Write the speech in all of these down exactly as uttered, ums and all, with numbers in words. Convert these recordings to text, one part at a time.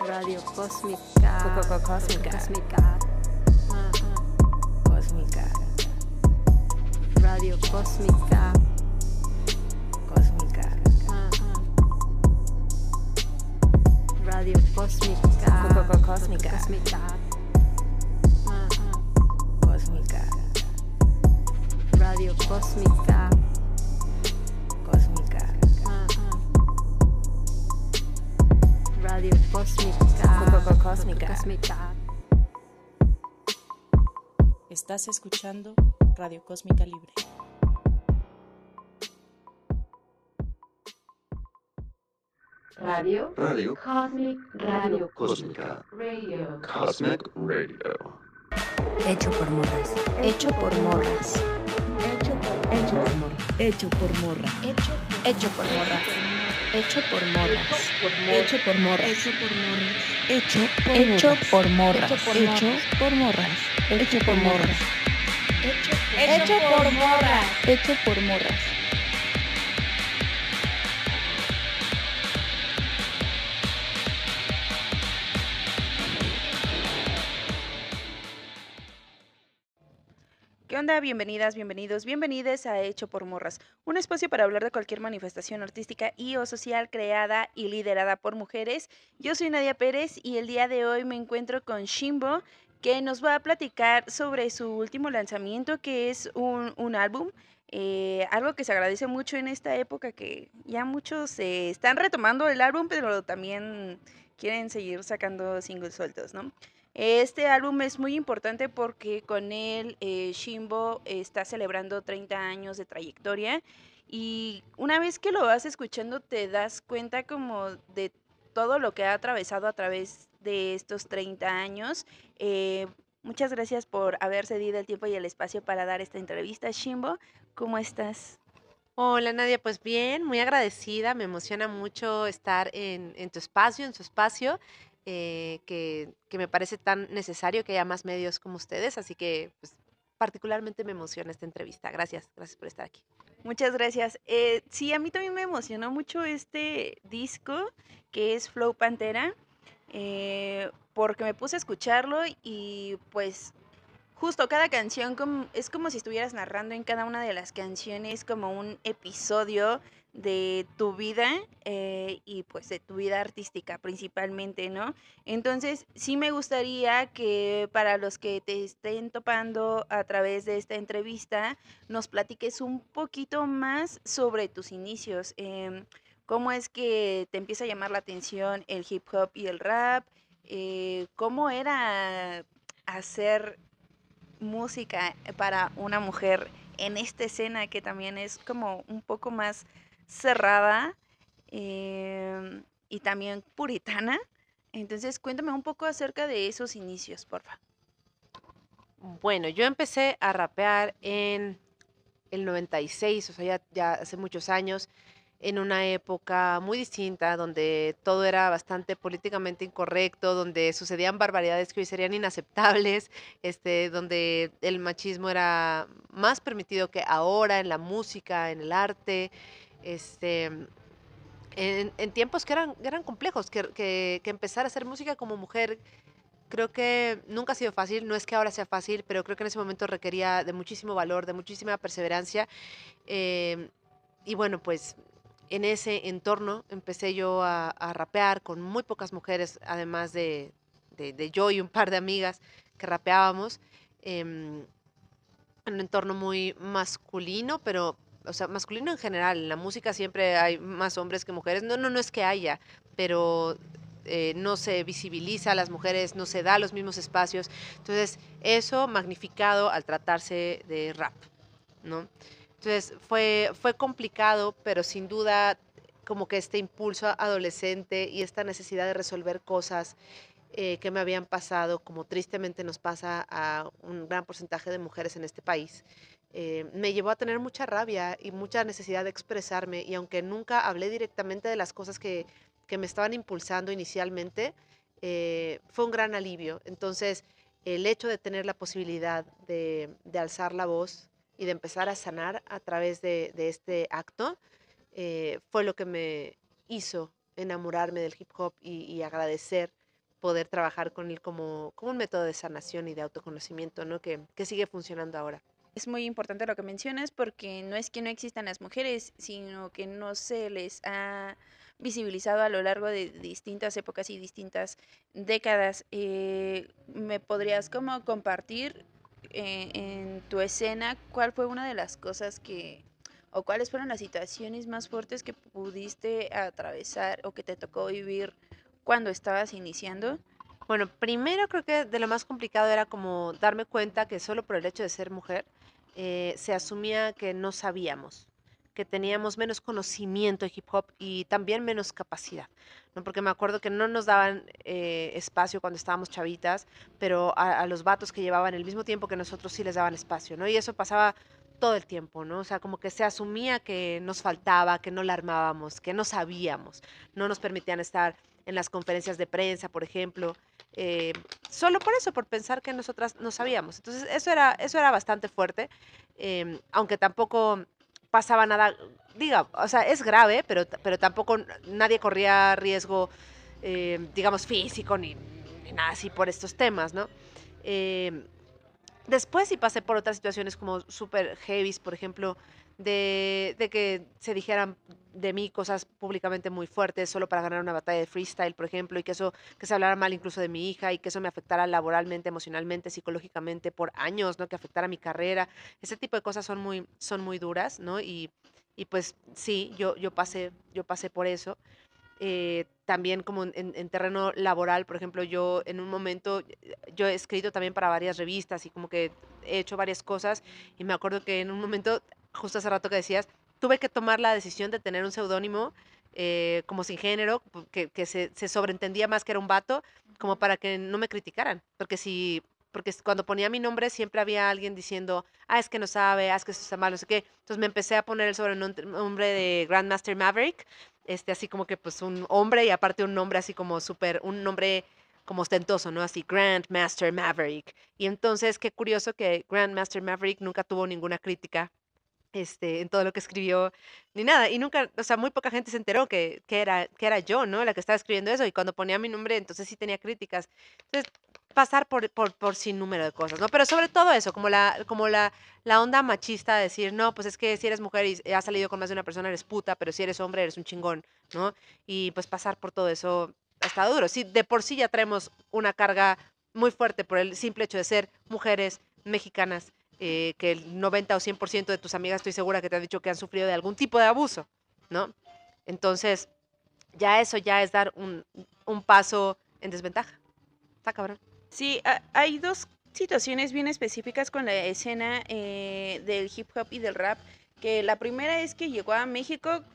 Radio Cósmica. Coco Cósmica. Cósmica. Cósmica. Radio Cósmica. Cósmica. Radio Cósmica. Coco Cósmica. Cósmica. Cósmica. Radio Cósmica. Cósmica. Radio Cósmica. Coco Cósmica. Cósmica. Estás escuchando Radio Cósmica Libre. Radio Radio Cosmic Radio Cósmica. Radio Cosmic Radio. Hecho por morras. Hecho por morras. Hecho por Hecho por morras. Hecho por morra. Hecho Hecho por morras. Hecho por morras. Hecho Hecho por morras. Hecho por morras. Hecho por morras. Hecho por morras. Hecho por morras. Hecho Hecho por morras. Hecho Hecho por morras. ¿Qué onda? Bienvenidas, bienvenidos, bienvenides a Hecho por Morras, un espacio para hablar de cualquier manifestación artística y o social creada y liderada por mujeres. Yo soy Nadia Pérez y el día de hoy me encuentro con Shimbo, que nos va a platicar sobre su último lanzamiento, que es un, un álbum, eh, algo que se agradece mucho en esta época, que ya muchos eh, están retomando el álbum, pero también quieren seguir sacando singles sueltos, ¿no? Este álbum es muy importante porque con él eh, Shimbo está celebrando treinta años de trayectoria y una vez que lo vas escuchando te das cuenta como de todo lo que ha atravesado a través de estos treinta años. Eh, muchas gracias por haber cedido el tiempo y el espacio para dar esta entrevista, Shimbo. ¿Cómo estás? Hola Nadia, pues bien, muy agradecida, me emociona mucho estar en, en tu espacio, en su espacio, eh, que, que me parece tan necesario que haya más medios como ustedes, así que pues, particularmente me emociona esta entrevista. Gracias, gracias por estar aquí. Muchas gracias. Eh, sí, a mí también me emocionó mucho este disco que es Flow Pantera, eh, porque me puse a escucharlo y pues justo cada canción com- es como si estuvieras narrando en cada una de las canciones como un episodio de tu vida eh, y pues de tu vida artística principalmente, ¿no? Entonces sí me gustaría que para los que te estén topando a través de esta entrevista nos platiques un poquito más sobre tus inicios, em, cómo es que te empieza a llamar la atención el hip hop y el rap, eh, cómo era hacer música para una mujer en esta escena que también es como un poco más cerrada eh, y también puritana. Entonces, cuéntame un poco acerca de esos inicios, porfa. Bueno, yo empecé a rapear en el noventa y seis, o sea, ya, ya hace muchos años, en una época muy distinta, donde todo era bastante políticamente incorrecto, donde sucedían barbaridades que hoy serían inaceptables, este, donde el machismo era más permitido que ahora en la música, en el arte, este, en, en tiempos que eran, eran complejos, que, que, que empezar a hacer música como mujer creo que nunca ha sido fácil, no es que ahora sea fácil, pero creo que en ese momento requería de muchísimo valor, de muchísima perseverancia. eh, y bueno, pues en ese entorno empecé yo a, a rapear con muy pocas mujeres, además de, de- de yo y un par de amigas que rapeábamos, em, en un entorno muy masculino, pero, o sea, masculino en general. En la música siempre hay más hombres que mujeres. No, no, no es que haya, pero eh, no se visibiliza a las mujeres, no se da los mismos espacios. Entonces, eso magnificado al tratarse de rap, ¿no? Entonces, fue, fue complicado, pero sin duda como que este impulso adolescente y esta necesidad de resolver cosas eh, que me habían pasado, como tristemente nos pasa a un gran porcentaje de mujeres en este país, eh, me llevó a tener mucha rabia y mucha necesidad de expresarme. Y aunque nunca hablé directamente de las cosas que, que me estaban impulsando inicialmente, eh, fue un gran alivio. Entonces, el hecho de tener la posibilidad de, de alzar la voz y de empezar a sanar a través de, de este acto, eh, fue lo que me hizo enamorarme del hip hop y, y agradecer poder trabajar con él como, como un método de sanación y de autoconocimiento, ¿no? Que, que sigue funcionando ahora. Es muy importante lo que mencionas porque no es que no existan las mujeres, sino que no se les ha visibilizado a lo largo de distintas épocas y distintas décadas. Eh, ¿me podrías como compartir eh, en tu escena cuál fue una de las cosas que, o cuáles fueron las situaciones más fuertes que pudiste atravesar o que te tocó vivir cuando estabas iniciando? Bueno, primero creo que de lo más complicado era como darme cuenta que solo por el hecho de ser mujer eh, se asumía que no sabíamos, que teníamos menos conocimiento de hip hop y también menos capacidad, ¿no? Porque me acuerdo que no nos daban eh, espacio cuando estábamos chavitas, pero a, a los vatos que llevaban el mismo tiempo que nosotros sí les daban espacio, ¿no? Y eso pasaba todo el tiempo, ¿no? O sea, como que se asumía que nos faltaba, que no la armábamos, que no sabíamos, no nos permitían estar en las conferencias de prensa, por ejemplo, eh, solo por eso, por pensar que nosotras no sabíamos. Entonces, eso era, eso era bastante fuerte, eh, aunque tampoco pasaba nada, diga, o sea, es grave, pero, pero tampoco nadie corría riesgo, eh, digamos, físico ni, ni nada así por estos temas, ¿no? Eh, Después sí pasé por otras situaciones como súper heavies, por ejemplo, de, de que se dijeran de mí cosas públicamente muy fuertes solo para ganar una batalla de freestyle, por ejemplo, y que eso, que se hablara mal incluso de mi hija y que eso me afectara laboralmente, emocionalmente, psicológicamente por años, ¿no? Que afectara mi carrera. Ese tipo de cosas son muy, son muy duras, ¿no? Y, y pues sí, yo, yo pasé, yo pasé por eso. Eh, también como en, en terreno laboral, por ejemplo, yo en un momento, eh, yo he escrito también para varias revistas y como que he hecho varias cosas y me acuerdo que en un momento, justo hace rato que decías, tuve que tomar la decisión de tener un seudónimo eh, como sin género, pu- que, que se, se sobreentendía más que era un vato, como para que no me criticaran, porque si... Porque s- cuando ponía mi nombre siempre había alguien diciendo, ah, es que no sabe, ah, es que esto está mal, no sé qué. Entonces me empecé a poner el sobrenombre de Grandmaster Maverick, este, así como que pues un hombre y aparte un nombre así como súper, un nombre como ostentoso, ¿no? Así, Grandmaster Maverick. Y entonces, qué curioso que Grandmaster Maverick nunca tuvo ninguna crítica, este, en todo lo que escribió, ni nada. Y nunca, o sea, muy poca gente se enteró que, que era, que era yo, ¿no? La que estaba escribiendo eso. Y cuando ponía mi nombre, entonces sí tenía críticas. Entonces, pasar por, por, por sin número de cosas, ¿no? Pero sobre todo eso, como la, como la, la onda machista de decir, no, pues es que si eres mujer y has salido con más de una persona, eres puta, pero si eres hombre, eres un chingón, ¿no? Y pues pasar por todo eso ha estado duro. Sí, de por sí ya traemos una carga muy fuerte por el simple hecho de ser mujeres mexicanas, eh, que el noventa o cien por ciento de tus amigas estoy segura que te han dicho que han sufrido de algún tipo de abuso, ¿no? Entonces, ya eso ya es dar un, un paso en desventaja. Está cabrón. Sí, ha- hay dos situaciones bien específicas con la escena eh, del hip hop y del rap, que la primera es que llegó a México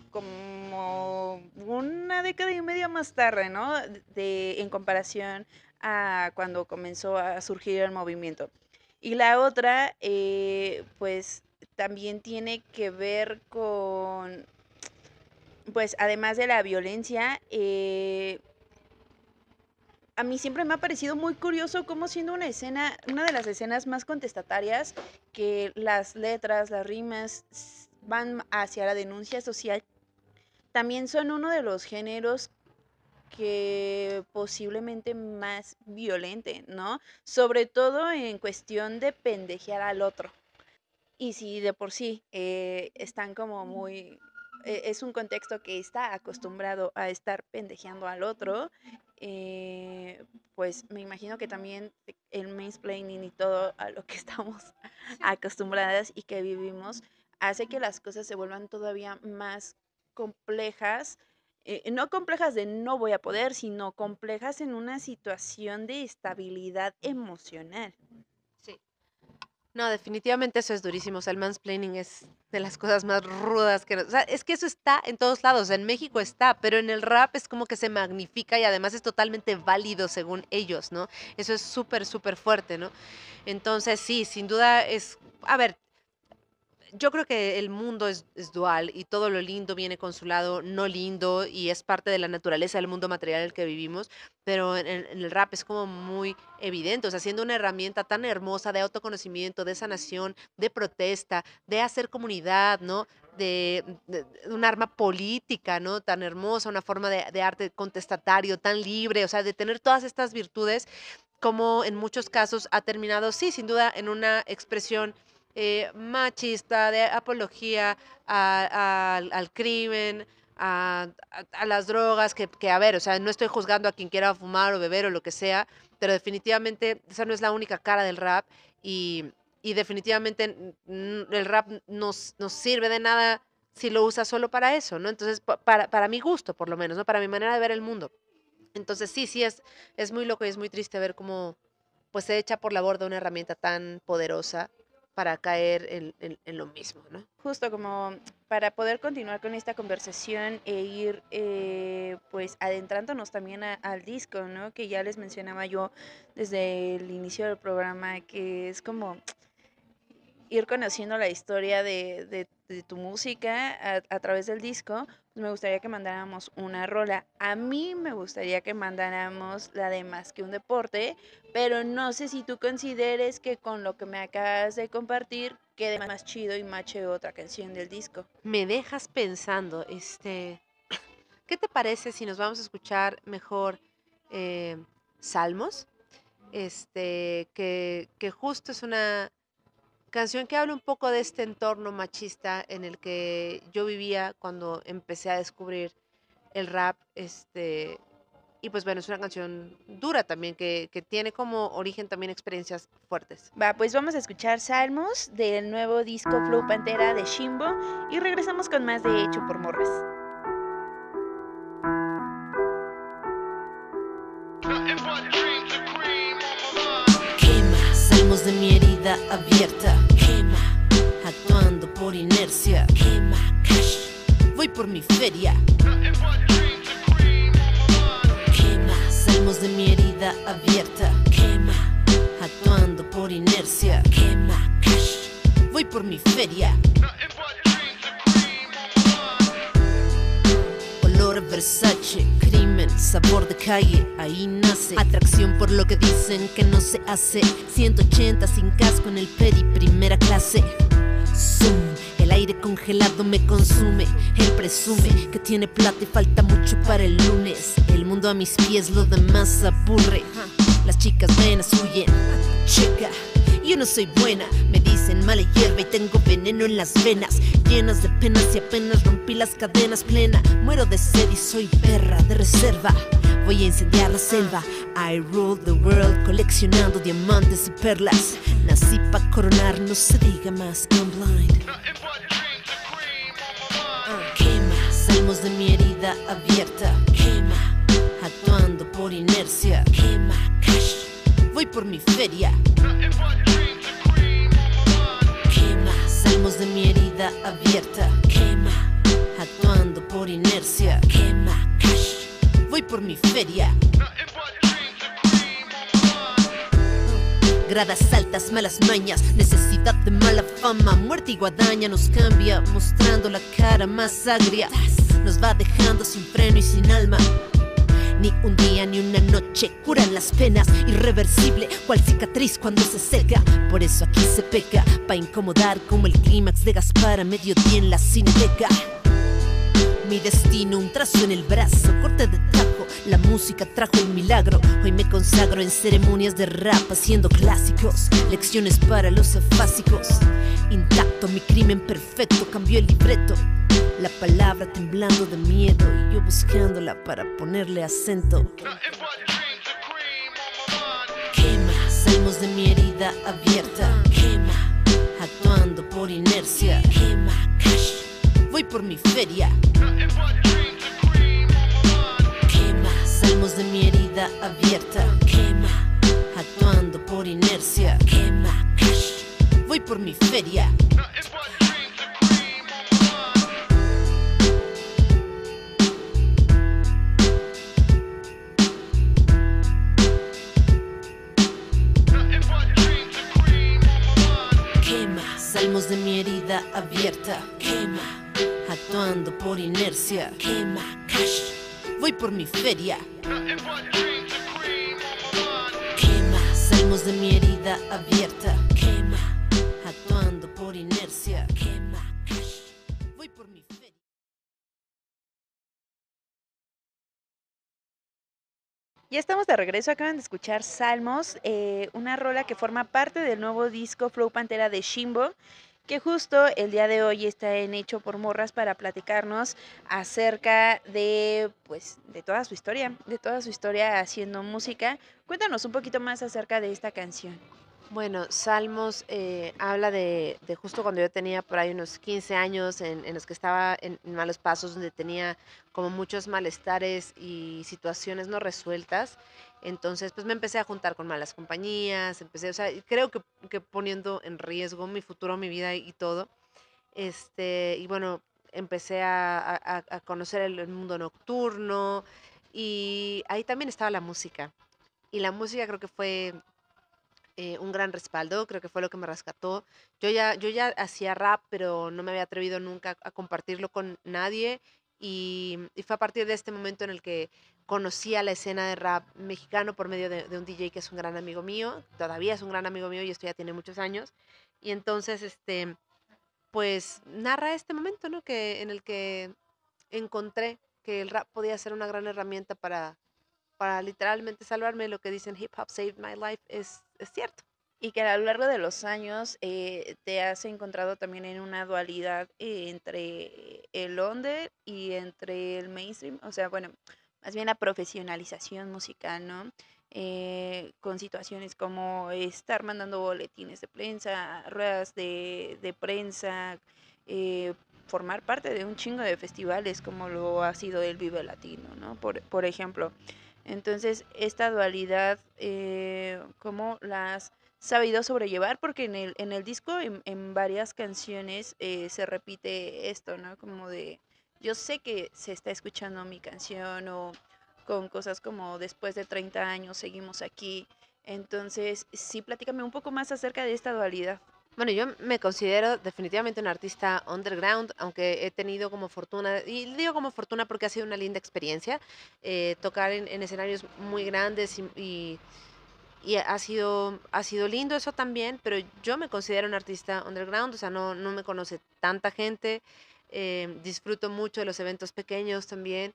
como una década y media más tarde, ¿no? De, en comparación a cuando comenzó a surgir el movimiento. Y la otra, eh, pues también tiene que ver con, pues además de la violencia, eh, a mí siempre me ha parecido muy curioso cómo siendo una escena, una de las escenas más contestatarias, que las letras, las rimas s- van hacia la denuncia social, también son uno de los géneros que posiblemente más violente, ¿no? Sobre todo en cuestión de pendejear al otro. Y si de por sí eh, están como muy... eh, es un contexto que está acostumbrado a estar pendejeando al otro, eh, pues me imagino que también el mansplaining y todo a lo que estamos acostumbradas y que vivimos hace que las cosas se vuelvan todavía más complejas. Eh, no complejas de no voy a poder, sino complejas en una situación de estabilidad emocional. Sí. No, definitivamente eso es durísimo. O sea, el mansplaining es de las cosas más rudas que... nos- O sea, es que eso está en todos lados. En México está, pero en el rap es como que se magnifica y además es totalmente válido según ellos, ¿no? Eso es súper, súper fuerte, ¿no? Entonces, sí, sin duda es... A ver, yo creo que el mundo es, es dual y todo lo lindo viene con su lado no lindo y es parte de la naturaleza del mundo material en el que vivimos, pero en, en- en el rap es como muy evidente, o sea, siendo una herramienta tan hermosa de autoconocimiento, de sanación, de protesta, de hacer comunidad, ¿no? de, de- de un arma política, ¿no? Tan hermosa, una forma de, de arte contestatario, tan libre, o sea, de tener todas estas virtudes, como en muchos casos ha terminado, sí, sin duda, en una expresión eh, machista, de apología a- a- al, al crimen, a, a- a las drogas, que, que, a ver, o sea, no estoy juzgando a quien quiera fumar o beber o lo que sea, pero definitivamente esa no es la única cara del rap y, y definitivamente mm, el rap nos, nos sirve de nada si lo usas solo para eso, ¿no? Entonces, pa- para, para mi gusto, por lo menos, ¿no? Para mi manera de ver el mundo. Entonces, sí, sí, es, es muy loco y es muy triste ver cómo pues se echa por la borda una herramienta tan poderosa para caer en, en- en lo mismo, ¿no? Justo como para poder continuar con esta conversación e ir eh, pues adentrándonos también a- al disco, ¿no? Que ya les mencionaba yo desde el inicio del programa, que es como ir conociendo la historia de, de- de tu música a, a través del disco. Pues me gustaría que mandáramos una rola. A mí me gustaría que mandáramos la de Más que un deporte, pero no sé si tú consideres que con lo que me acabas de compartir quede más chido y mache otra canción del disco. Me dejas pensando, este, ¿qué te parece si nos vamos a escuchar mejor eh, Salmos? Este, que, que justo es una canción que habla un poco de este entorno machista en el que yo vivía cuando empecé a descubrir el rap, este, y pues bueno, es una canción dura también, que, que tiene como origen también experiencias fuertes. Va, pues vamos a escuchar Salmos del nuevo disco Flow Pantera de Shimbo y regresamos con más de Hecho por Morras. Quema, salmos de mi herida abierta. Quema, actuando por inercia. Quema, cash, voy por mi feria. Quema, salmos de mi herida abierta. Quema, actuando por inercia. Quema, cash, voy por mi feria. Olor a Versace, crimen, sabor de calle, ahí nace. Atracción por lo que dicen que no se hace. ciento ochenta sin casco en el peri, primera clase. Zoom, el aire congelado me consume. Él presume que tiene plata y falta mucho para el lunes. El mundo a mis pies, lo demás aburre. Las chicas venas huyen. Chica, yo no soy buena. Me dicen mala hierba y tengo veneno en las venas, llenas de penas y apenas rompí las cadenas plena. Muero de sed y soy perra de reserva. Voy a incendiar la selva. I rule the world, coleccionando diamantes y perlas. Nací pa' coronar, no se diga más, I'm blind. Quema, salmos de mi herida abierta. Quema, actuando por inercia. Quema, cash, voy por mi feria. Quema, salmos de mi herida abierta. Quema, actuando por inercia. Quema, cash, voy por mi feria. Gradas altas, malas mañas, necesidad de mala fama. Muerte y guadaña nos cambia, mostrando la cara más agria. Nos va dejando sin freno y sin alma. Ni un día ni una noche curan las penas. Irreversible, cual cicatriz cuando se seca. Por eso aquí se peca, pa' incomodar como el clímax de Gaspar a mediodía en la cineteca. Mi destino, un trazo en el brazo, corte de tajo, la música trajo el milagro. Hoy me consagro en ceremonias de rap, haciendo clásicos, lecciones para los afásicos. Intacto, mi crimen perfecto, cambió el libreto. La palabra temblando de miedo y yo buscándola para ponerle acento. Quema, salmos de mi herida abierta. Quema, actuando por inercia. Quema, cash, voy por mi feria. Quema, salmos de mi herida abierta. Quema, actuando por inercia. Quema, cash, voy por mi feria. Quema, salmos de mi herida abierta. Quema, actuando por inercia. Quema, cash, voy por mi feria. Quema, salmos de mi herida abierta. Quema, actuando por inercia. Quema, cash, voy por Ya estamos de regreso, acaban de escuchar Salmos, eh, una rola que forma parte del nuevo disco Flow Pantera de Shimbo, que justo el día de hoy está en Hecho por Morras para platicarnos acerca de, pues, de toda su historia, de toda su historia haciendo música. Cuéntanos un poquito más acerca de esta canción. Bueno, Salmos eh, habla de, de justo cuando yo tenía por ahí unos quince años, en, en los que estaba en, en malos pasos, donde tenía como muchos malestares y situaciones no resueltas. Entonces, pues me empecé a juntar con malas compañías, empecé, o sea, y creo que, que poniendo en riesgo mi futuro, mi vida y todo. Este, y bueno, empecé a, a- a- a conocer el, el mundo nocturno y ahí también estaba la música. Y la música creo que fue eh, un gran respaldo, creo que fue lo que me rescató. Yo ya, yo ya hacía rap, pero no me había atrevido nunca a compartirlo con nadie y, y fue a partir de este momento en el que conocí a la escena de rap mexicano por medio de, de un D J que es un gran amigo mío, todavía es un gran amigo mío y esto ya tiene muchos años. Y entonces, este, pues narra este momento, ¿no? Que, en el que encontré que el rap podía ser una gran herramienta para, para literalmente salvarme. Lo que dicen hip hop saved my life es, es cierto. Y que a lo largo de los años eh, te has encontrado también en una dualidad eh, entre el under y entre el mainstream, o sea, bueno, más bien la profesionalización musical, ¿no? Eh, con situaciones como estar mandando boletines de prensa, ruedas de, de prensa, eh, formar parte de un chingo de festivales como lo ha sido el Vive Latino, ¿no? Por, por ejemplo. Entonces, esta dualidad, eh, ¿cómo las sabido sobrellevar? Porque en el, en el disco, en, en varias canciones, eh, se repite esto, ¿no? Como de, yo sé que se está escuchando mi canción o con cosas como después de treinta años seguimos aquí. Entonces, sí, platícame un poco más acerca de esta dualidad. Bueno, yo me considero definitivamente un artista underground, aunque he tenido como fortuna, y digo como fortuna porque ha sido una linda experiencia, eh, tocar en, en escenarios muy grandes y, y- y ha sido, ha sido lindo eso también, pero yo me considero un artista underground, o sea, no, no me conoce tanta gente, eh, disfruto mucho de los eventos pequeños también.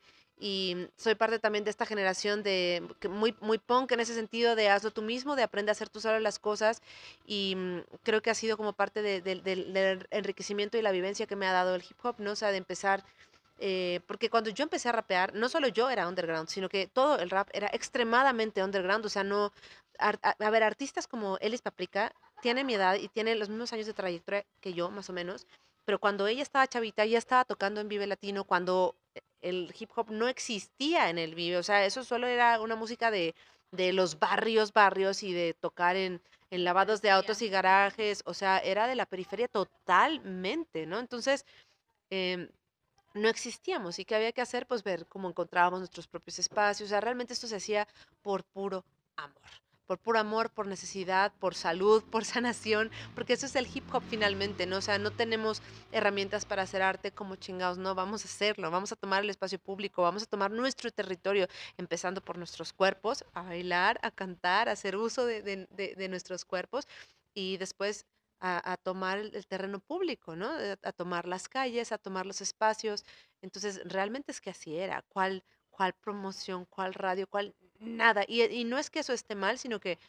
Y soy parte también de esta generación de que muy, muy punk en ese sentido de hazlo tú mismo, de aprende a hacer tú solo las cosas. Y mm, creo que ha sido como parte de- del del- del enriquecimiento y la vivencia que me ha dado el hip hop, ¿no? O sea, de empezar, eh, porque cuando yo empecé a rapear, no solo yo era underground, sino que todo el rap era extremadamente underground, o sea, no, ar- a, a ver, artistas como Elis Paprika tiene mi edad y tiene los mismos años de trayectoria que yo, más o menos, pero cuando ella estaba chavita, ya estaba tocando en Vive Latino, cuando el hip hop no existía en el Vive, o sea, eso solo era una música de, de los barrios, barrios y de tocar en, en lavados de autos y garajes, o sea, era de la periferia totalmente, ¿no? Entonces, em, no existíamos y qué había que hacer, pues ver cómo encontrábamos nuestros propios espacios, o sea, realmente esto se hacía por puro amor, por puro amor, por necesidad, por salud, por sanación, porque eso es el hip hop finalmente, ¿no? O sea, no tenemos herramientas para hacer arte como chingados, no, vamos a hacerlo, vamos a tomar el espacio público, vamos a tomar nuestro territorio, empezando por nuestros cuerpos, a bailar, a cantar, a hacer uso de, de- de- de nuestros cuerpos y después a, a tomar el, el terreno público, ¿no? A, a tomar las calles, a tomar los espacios. Entonces, realmente es que así era. ¿Cuál, cuál promoción, cuál radio, cuál nada? Y, y no es que eso esté mal, sino que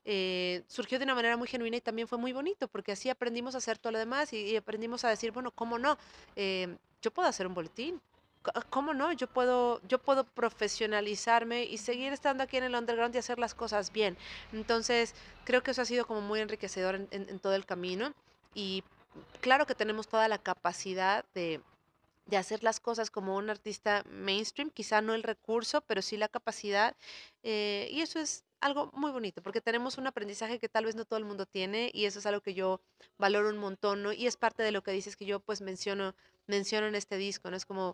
eh, surgió de una manera muy genuina y también fue muy bonito, porque así aprendimos a hacer todo lo demás y, y aprendimos a decir, bueno, ¿cómo no? Eh, yo puedo hacer un boletín. C- ¿Cómo no? Yo puedo, yo puedo profesionalizarme y seguir estando aquí en el underground y hacer las cosas bien. Entonces, creo que eso ha sido como muy enriquecedor en, en- en todo el camino. Y claro que tenemos toda la capacidad de, de hacer las cosas como un artista mainstream, quizá no el recurso, pero sí la capacidad. Eh, y eso es algo muy bonito, porque tenemos un aprendizaje que tal vez no todo el mundo tiene, y eso es algo que yo valoro un montón, ¿no? Y es parte de lo que dices que yo pues menciono, menciono en este disco, ¿no? Es como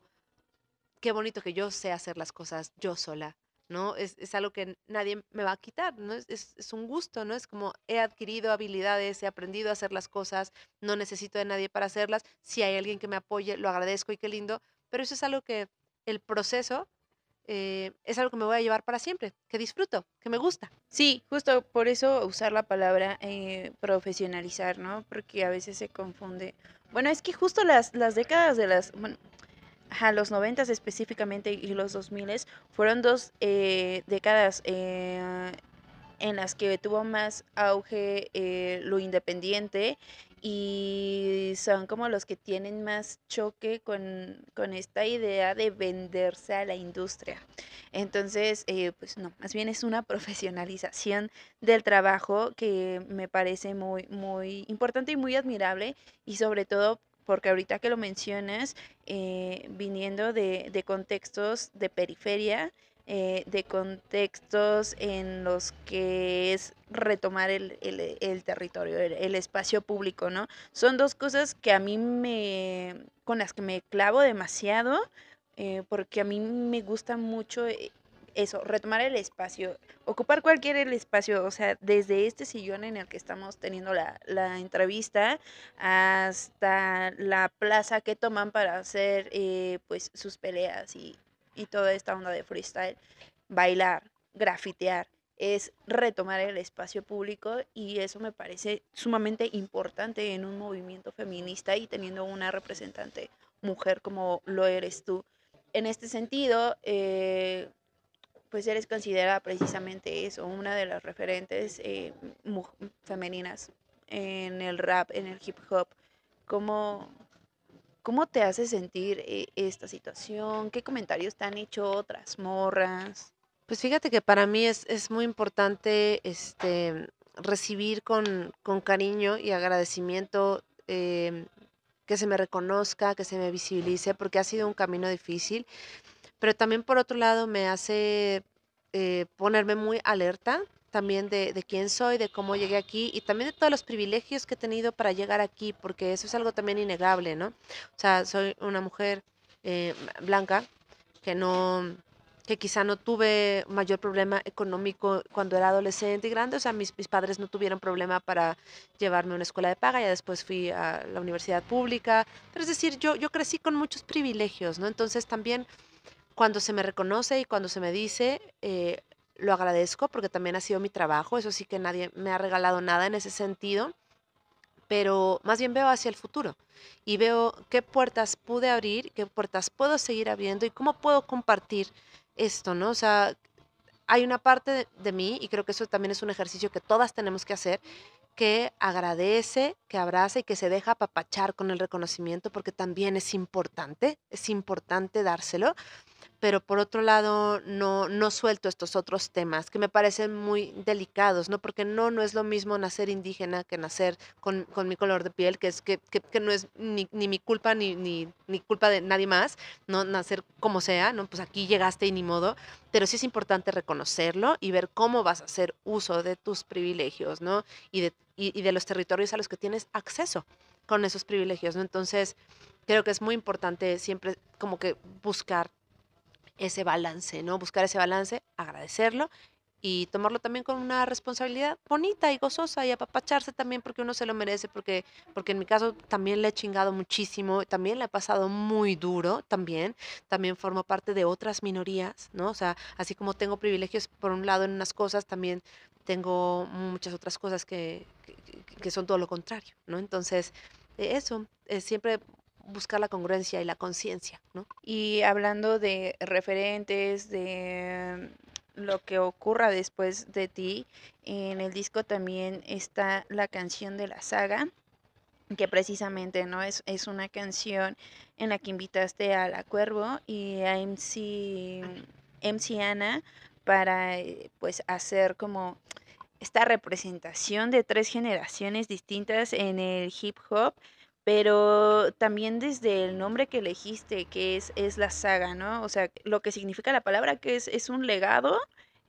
qué bonito que yo sé hacer las cosas yo sola, ¿no? Es, es algo que nadie me va a quitar, ¿no? Es, es, es un gusto, ¿no? Es como he adquirido habilidades, he aprendido a hacer las cosas, no necesito de nadie para hacerlas. Si hay alguien que me apoye, lo agradezco y qué lindo, pero eso es algo que el proceso eh, es algo que me voy a llevar para siempre, que disfruto, que me gusta. Sí, justo por eso usar la palabra eh, profesionalizar, ¿no? Porque a veces se confunde. Bueno, es que justo las, las décadas de las, bueno, ajá, los noventas específicamente y los dos miles fueron dos eh, décadas eh, en las que tuvo más auge eh, lo independiente y son como los que tienen más choque con, con esta idea de venderse a la industria. Entonces, eh, pues no, más bien es una profesionalización del trabajo que me parece muy, muy importante y muy admirable y sobre todo porque ahorita que lo mencionas, eh, viniendo de, de contextos de periferia, eh, de contextos en los que es retomar el, el- el territorio, el, el espacio público, ¿no? Son dos cosas que a mí me, con las que me clavo demasiado, eh, porque a mí me gusta mucho eh, eso, retomar el espacio, ocupar cualquier el espacio, o sea, desde este sillón en el que estamos teniendo la, la entrevista hasta la plaza que toman para hacer eh, pues sus peleas y, y toda esta onda de freestyle, bailar, grafitear, es retomar el espacio público y eso me parece sumamente importante en un movimiento feminista y teniendo una representante mujer como lo eres tú. En este sentido, eh, pues eres considerada precisamente eso, una de las referentes eh, mu- femeninas en el rap, en el hip hop. ¿Cómo, cómo te hace sentir eh, esta situación? ¿Qué comentarios te han hecho otras morras? Pues fíjate que para mí es, es muy importante este, recibir con, con cariño y agradecimiento em, que se me reconozca, que se me visibilice, porque ha sido un camino difícil, pero también por otro lado me hace eh, ponerme muy alerta también de, de quién soy, de cómo llegué aquí y también de todos los privilegios que he tenido para llegar aquí, porque eso es algo también innegable, ¿no? O sea, soy una mujer eh, blanca que no, que quizá no tuve mayor problema económico cuando era adolescente y grande, o sea, mis, mis padres no tuvieron problema para llevarme a una escuela de paga, ya después fui a la universidad pública, pero es decir, yo, yo crecí con muchos privilegios, ¿no? Entonces también cuando se me reconoce y cuando se me dice, eh, lo agradezco porque también ha sido mi trabajo, eso sí que nadie me ha regalado nada en ese sentido, pero más bien veo hacia el futuro y veo qué puertas pude abrir, qué puertas puedo seguir abriendo y cómo puedo compartir esto, ¿no? O sea, hay una parte de, de mí, y creo que eso también es un ejercicio que todas tenemos que hacer, que agradece, que abraza y que se deja apapachar con el reconocimiento, porque también es importante, es importante dárselo, pero por otro lado no, no suelto estos otros temas que me parecen muy delicados, ¿no? Porque no, no es lo mismo nacer indígena que nacer con, con mi color de piel, que es que, que, que no es ni, ni mi culpa ni, ni, ni culpa de nadie más, ¿no? Nacer como sea, ¿no? Pues aquí llegaste y ni modo, pero sí es importante reconocerlo y ver cómo vas a hacer uso de tus privilegios, ¿no? Y de, y, y de los territorios a los que tienes acceso con esos privilegios, ¿no? Entonces, creo que es muy importante siempre como que buscar ese balance, ¿no? Buscar ese balance, agradecerlo y tomarlo también con una responsabilidad bonita y gozosa y apapacharse también porque uno se lo merece, porque, porque en mi caso también le he chingado muchísimo, también le he pasado muy duro también, también formo parte de otras minorías, ¿no? O sea, así como tengo privilegios por un lado en unas cosas, también tengo muchas otras cosas que, que, que son todo lo contrario, ¿no? Entonces, eh, eso, es siempre buscar la congruencia y la conciencia, ¿no? Y hablando de referentes, de lo que ocurra después de ti, en el disco también está la canción de la saga, que precisamente no es, es una canción en la que invitaste a La Cuervo y a M C, M C Ana para eh, pues hacer como esta representación de tres generaciones distintas en el hip hop, pero también desde el nombre que elegiste, que es, es la saga, ¿no? O sea, lo que significa la palabra, que es, es un legado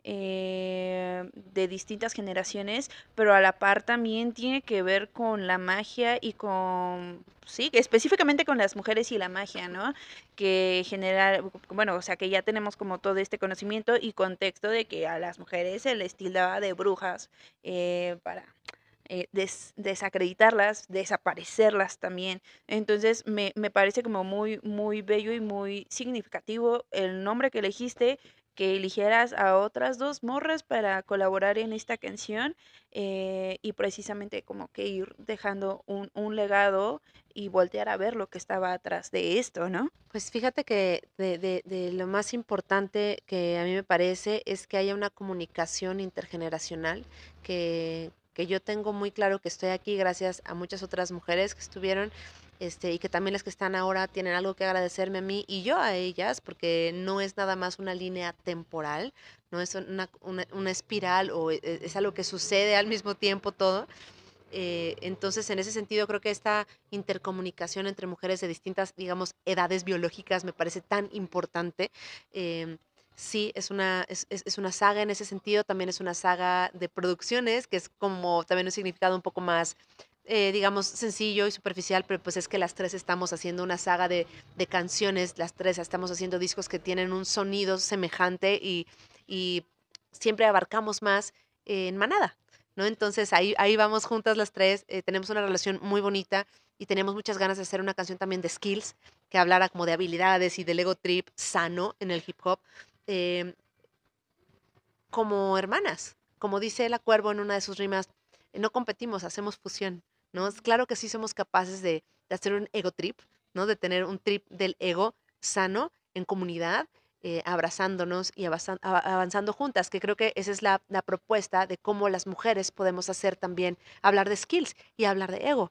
eh, de distintas generaciones, pero a la par también tiene que ver con la magia y con, sí, específicamente con las mujeres y la magia, ¿no? Que genera, bueno, o sea, que ya tenemos como todo este conocimiento y contexto de que a las mujeres se les tildaba de brujas eh, para eh, des- desacreditarlas, desaparecerlas también. Entonces me, me parece como muy, muy bello y muy significativo el nombre que elegiste, que eligieras a otras dos morras para colaborar en esta canción eh, y precisamente como que ir dejando un, un legado y voltear a ver lo que estaba atrás de esto, ¿no? Pues fíjate que de, de- de lo más importante que a mí me parece es que haya una comunicación intergeneracional, que, que yo tengo muy claro que estoy aquí gracias a muchas otras mujeres que estuvieron, este, y que también las que están ahora tienen algo que agradecerme a mí y yo a ellas, porque no es nada más una línea temporal, no es una, una, una espiral o e- e- es algo que sucede al mismo tiempo todo. Eh, entonces, en ese sentido, creo que esta intercomunicación entre mujeres de distintas, digamos, edades biológicas me parece tan importante. Em, sí, es una, es, es- es una saga en ese sentido, también es una saga de producciones, que es como también un significado un poco más, eh, digamos, sencillo y superficial, pero pues es que las tres estamos haciendo una saga de, de canciones, las tres estamos haciendo discos que tienen un sonido semejante y, y siempre abarcamos más eh, en manada. ¿No? Entonces ahí, ahí vamos juntas las tres, eh, tenemos una relación muy bonita y tenemos muchas ganas de hacer una canción también de skills, que hablara como de habilidades y del ego trip sano en el hip hop, eh, como hermanas. Como dice La Cuervo en una de sus rimas, eh, no competimos, hacemos fusión, ¿no? Es claro que sí somos capaces de, de hacer un ego trip, ¿no? De tener un trip del ego sano en comunidad, eh, abrazándonos y avanzan- ava- avanzando juntas, que creo que esa es la, la propuesta de cómo las mujeres podemos hacer también, hablar de skills y hablar de ego.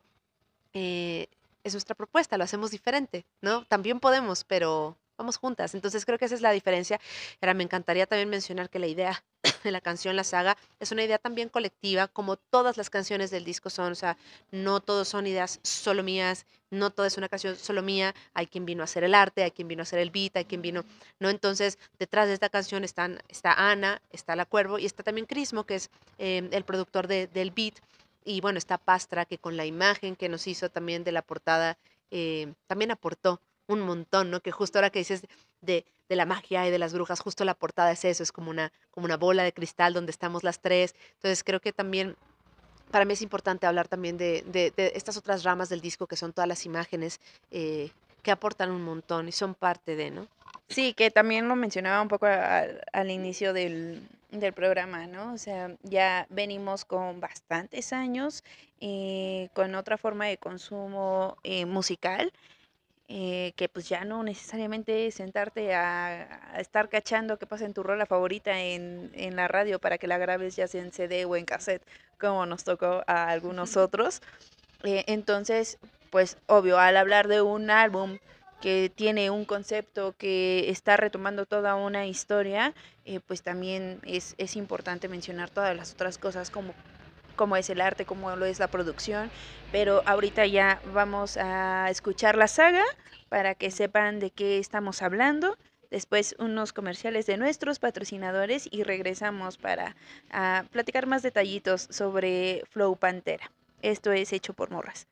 Eh, es nuestra propuesta, lo hacemos diferente, ¿no? También podemos, pero vamos juntas. Entonces creo que esa es la diferencia. Ahora me encantaría también mencionar que la idea de la canción La Saga es una idea también colectiva, como todas las canciones del disco son, o sea, no todos son ideas solo mías, no todo es una canción solo mía, hay quien vino a hacer el arte, hay quien vino a hacer el beat, hay quien vino, ¿no? Entonces, detrás de esta canción están, está Ana, está La Cuervo y está también Crismo, que es eh, el productor de- del beat, y bueno, está Pastra, que con la imagen que nos hizo también de la portada, eh, también aportó un montón, ¿no? Que justo ahora que dices de, de la magia y de las brujas, justo la portada es eso, es como una, como una bola de cristal donde estamos las tres. Entonces creo que también para mí es importante hablar también de, de- de estas otras ramas del disco que son todas las imágenes eh, que aportan un montón y son parte de, ¿no? Sí, que también lo mencionaba un poco al, al inicio del, del programa, ¿no? O sea, ya venimos con bastantes años, eh, con otra forma de consumo eh, musical, eh, que pues ya no necesariamente es sentarte a, a estar cachando qué pasa en tu rola favorita en, en la radio para que la grabes ya sea en C D o en cassette, como nos tocó a algunos otros. Eh, entonces, pues obvio, al hablar de un álbum que tiene un concepto, que está retomando toda una historia, eh, pues también es, es importante mencionar todas las otras cosas como, como es el arte, como lo es la producción, pero ahorita ya vamos a escuchar la saga para que sepan de qué estamos hablando. Después unos comerciales de nuestros patrocinadores y regresamos para ah, platicar más detallitos sobre Flow Pantera. Esto es Hecho por Morras.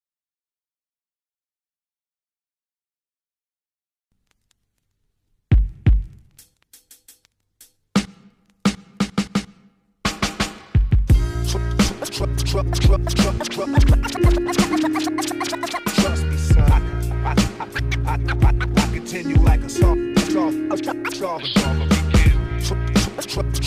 Trust me, son. I, I, I, I, I continue like a song, song, song, song. Trust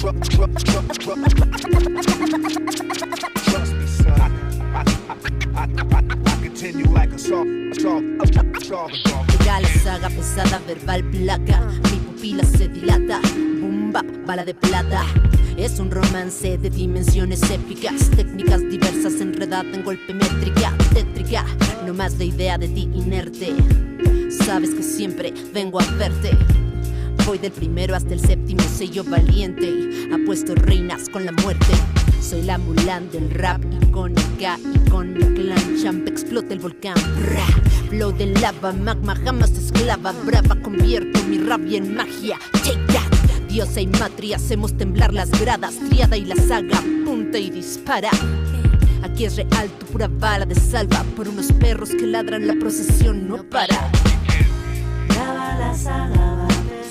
me, son. I, I, I, I, I continue like a song, song, song, song. Llega la saga pesada, verbal placa. Mi pupila se dilata. Bumba, bala de plata. Es un romance de dimensiones épicas, técnicas diversas enredada en golpe métrica, tétrica, no más la idea de ti inerte. Sabes que siempre vengo a verte. Voy del primero hasta el séptimo sello valiente. Apuesto reinas con la muerte. Soy la Mulan del rap icónica y con mi clan champ explota el volcán. Bra, flow de lava, magma jamás esclava. Brava convierto mi rabia en magia. Take that. Diosa y matria, hacemos temblar las gradas. Triada y la saga, punta y dispara. Aquí es real, tu pura bala de salva. Por unos perros que ladran, la procesión no para. Graba la saga,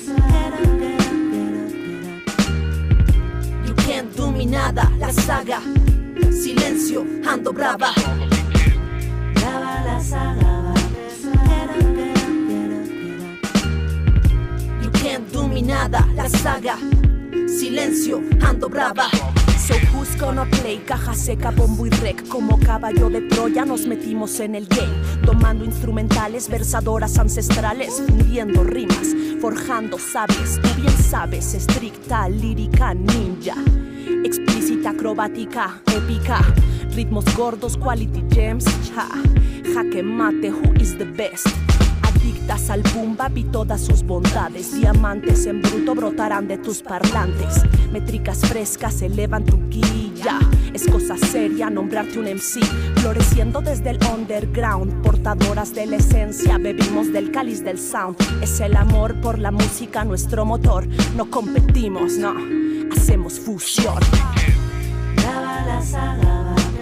you can't do me nada, la saga. Silencio, ando brava. Graba la saga, you can't do me nada, la la saga. Silencio, ando brava. So who's gonna play? Caja seca, bombo y rec. Como caballo de Troya nos metimos en el game, tomando instrumentales, versadoras ancestrales, fundiendo rimas, forjando sables. Tú bien sabes, estricta, lírica, ninja, explícita, acrobática, épica, ritmos gordos, quality gems. Ja, jaque mate, who is the best? Adictas al boom bap y todas sus bondades. Diamantes en bruto brotarán de tus parlantes. Métricas frescas elevan tu guía. Es cosa seria nombrarte un M C, floreciendo desde el underground. Portadoras de la esencia, bebimos del cáliz del sound. Es el amor por la música nuestro motor. No competimos, no, hacemos fusión. Graba la saga.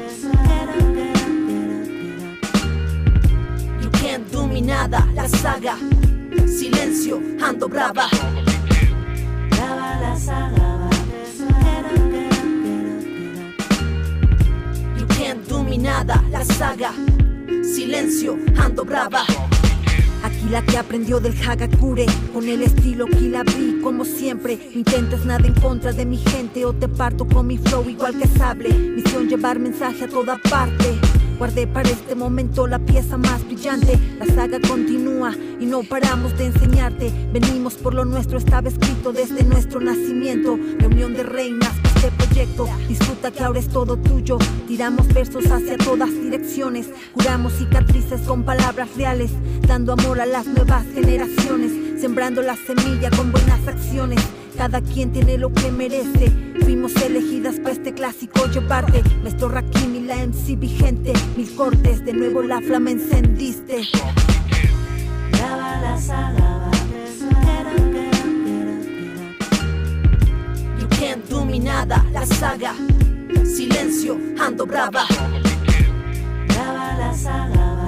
Can't do me nada, la saga. Silencio, ando brava. Graba la saga. You can't do me nada, la saga. Silencio, ando brava. Aquí la que aprendió del Hagakure, con el estilo que la vi, como siempre. No intentes nada en contra de mi gente o te parto con mi flow igual que sable. Misión llevar mensaje a toda parte. Guardé para este momento la pieza más brillante. La saga continúa y no paramos de enseñarte. Venimos por lo nuestro, estaba escrito desde nuestro nacimiento. Reunión de reinas, este proyecto. Disfruta que ahora es todo tuyo. Tiramos versos hacia todas direcciones. Curamos cicatrices con palabras reales, dando amor a las nuevas generaciones. Sembrando la semilla con buenas acciones. Cada quien tiene lo que merece. Fuimos elegidas para este clásico llevarte. Maestro Rakim y la M C vigente. Mil cortes, de nuevo la flama encendiste. Graba la saga. You can't do me nada, la saga. Silencio, ando brava. Graba la saga.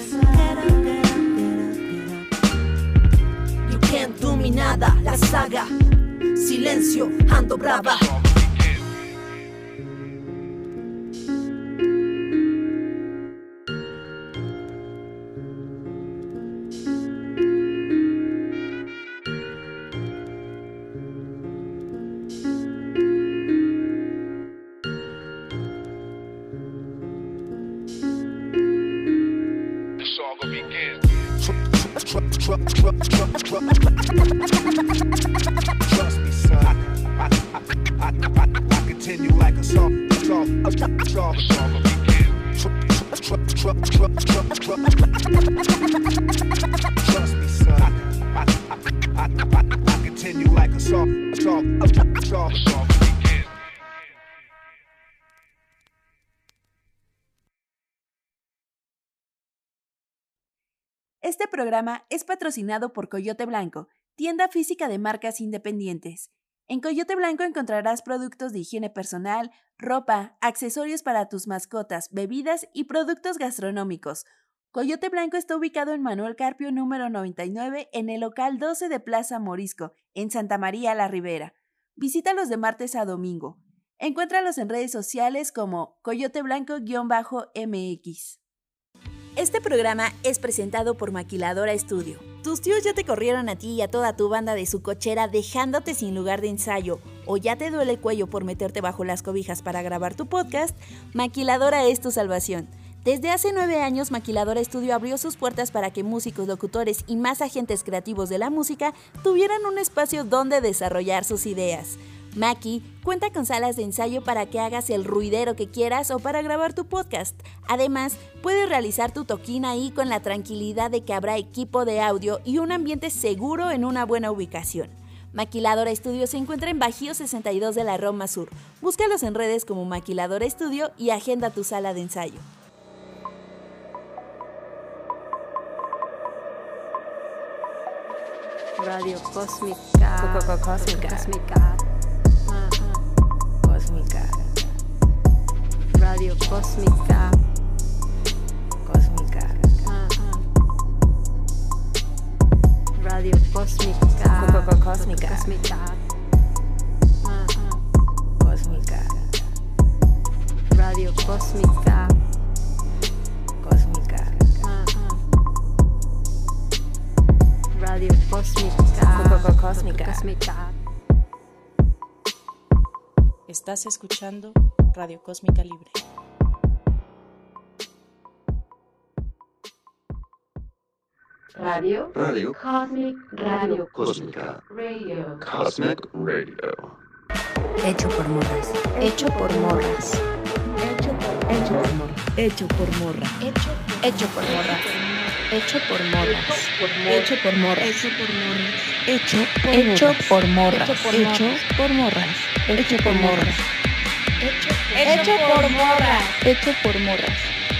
You can't do me nada, la saga. Silencio, ando brava. Trust me, son. I, I, I, I, I, I continue like a song, song, a song, song, song. Trust me, son. I, I, I, I, I continue like a song, a song, a song, song. Este programa es patrocinado por Coyote Blanco, tienda física de marcas independientes. En Coyote Blanco encontrarás productos de higiene personal, ropa, accesorios para tus mascotas, bebidas y productos gastronómicos. Coyote Blanco está ubicado en Manuel Carpio número noventa y nueve en el local doce de Plaza Morisco, en Santa María la Ribera. Visítalos de martes a domingo. Encuéntralos en redes sociales como Coyote Blanco-M X. Este programa es presentado por Maquiladora Studio. ¿Tus tíos ya te corrieron a ti y a toda tu banda de su cochera dejándote sin lugar de ensayo o ya te duele el cuello por meterte bajo las cobijas para grabar tu podcast? Maquiladora es tu salvación. Desde hace nueve años, Maquiladora Studio abrió sus puertas para que músicos, locutores y más agentes creativos de la música tuvieran un espacio donde desarrollar sus ideas. Maki cuenta con salas de ensayo para que hagas el ruidero que quieras o para grabar tu podcast. Además, puedes realizar tu toquín ahí con la tranquilidad de que habrá equipo de audio y un ambiente seguro en una buena ubicación. Maquiladora Studio se encuentra en Bajío sesenta y dos de la Roma Sur. Búscalos en redes como Maquiladora Studio y agenda tu sala de ensayo. Radio Cósmica. Coco Cósmica. Cósmica. Cósmica. Radio Cósmica. Cósmica. Radio Cósmica. Coco Cósmica. Cósmica. Cósmica. Radio Cósmica. Cósmica. Radio Cósmica. Coco Cósmica. Cósmica. Estás escuchando Radio Cósmica Libre. Radio. Radio. Cosmic Radio Cósmica. Radio. Cosmic Radio. Hecho por morras. Hecho por morras. Hecho por, hecho por morra. Hecho por morra. Hecho, hecho por morras. Hecho por morras. Hecho por morra. Hecho por morras. Hecho por Hecho morras. por morras. Hecho por morras. Hecho por morras. Hecho por morras. Hecho por morras.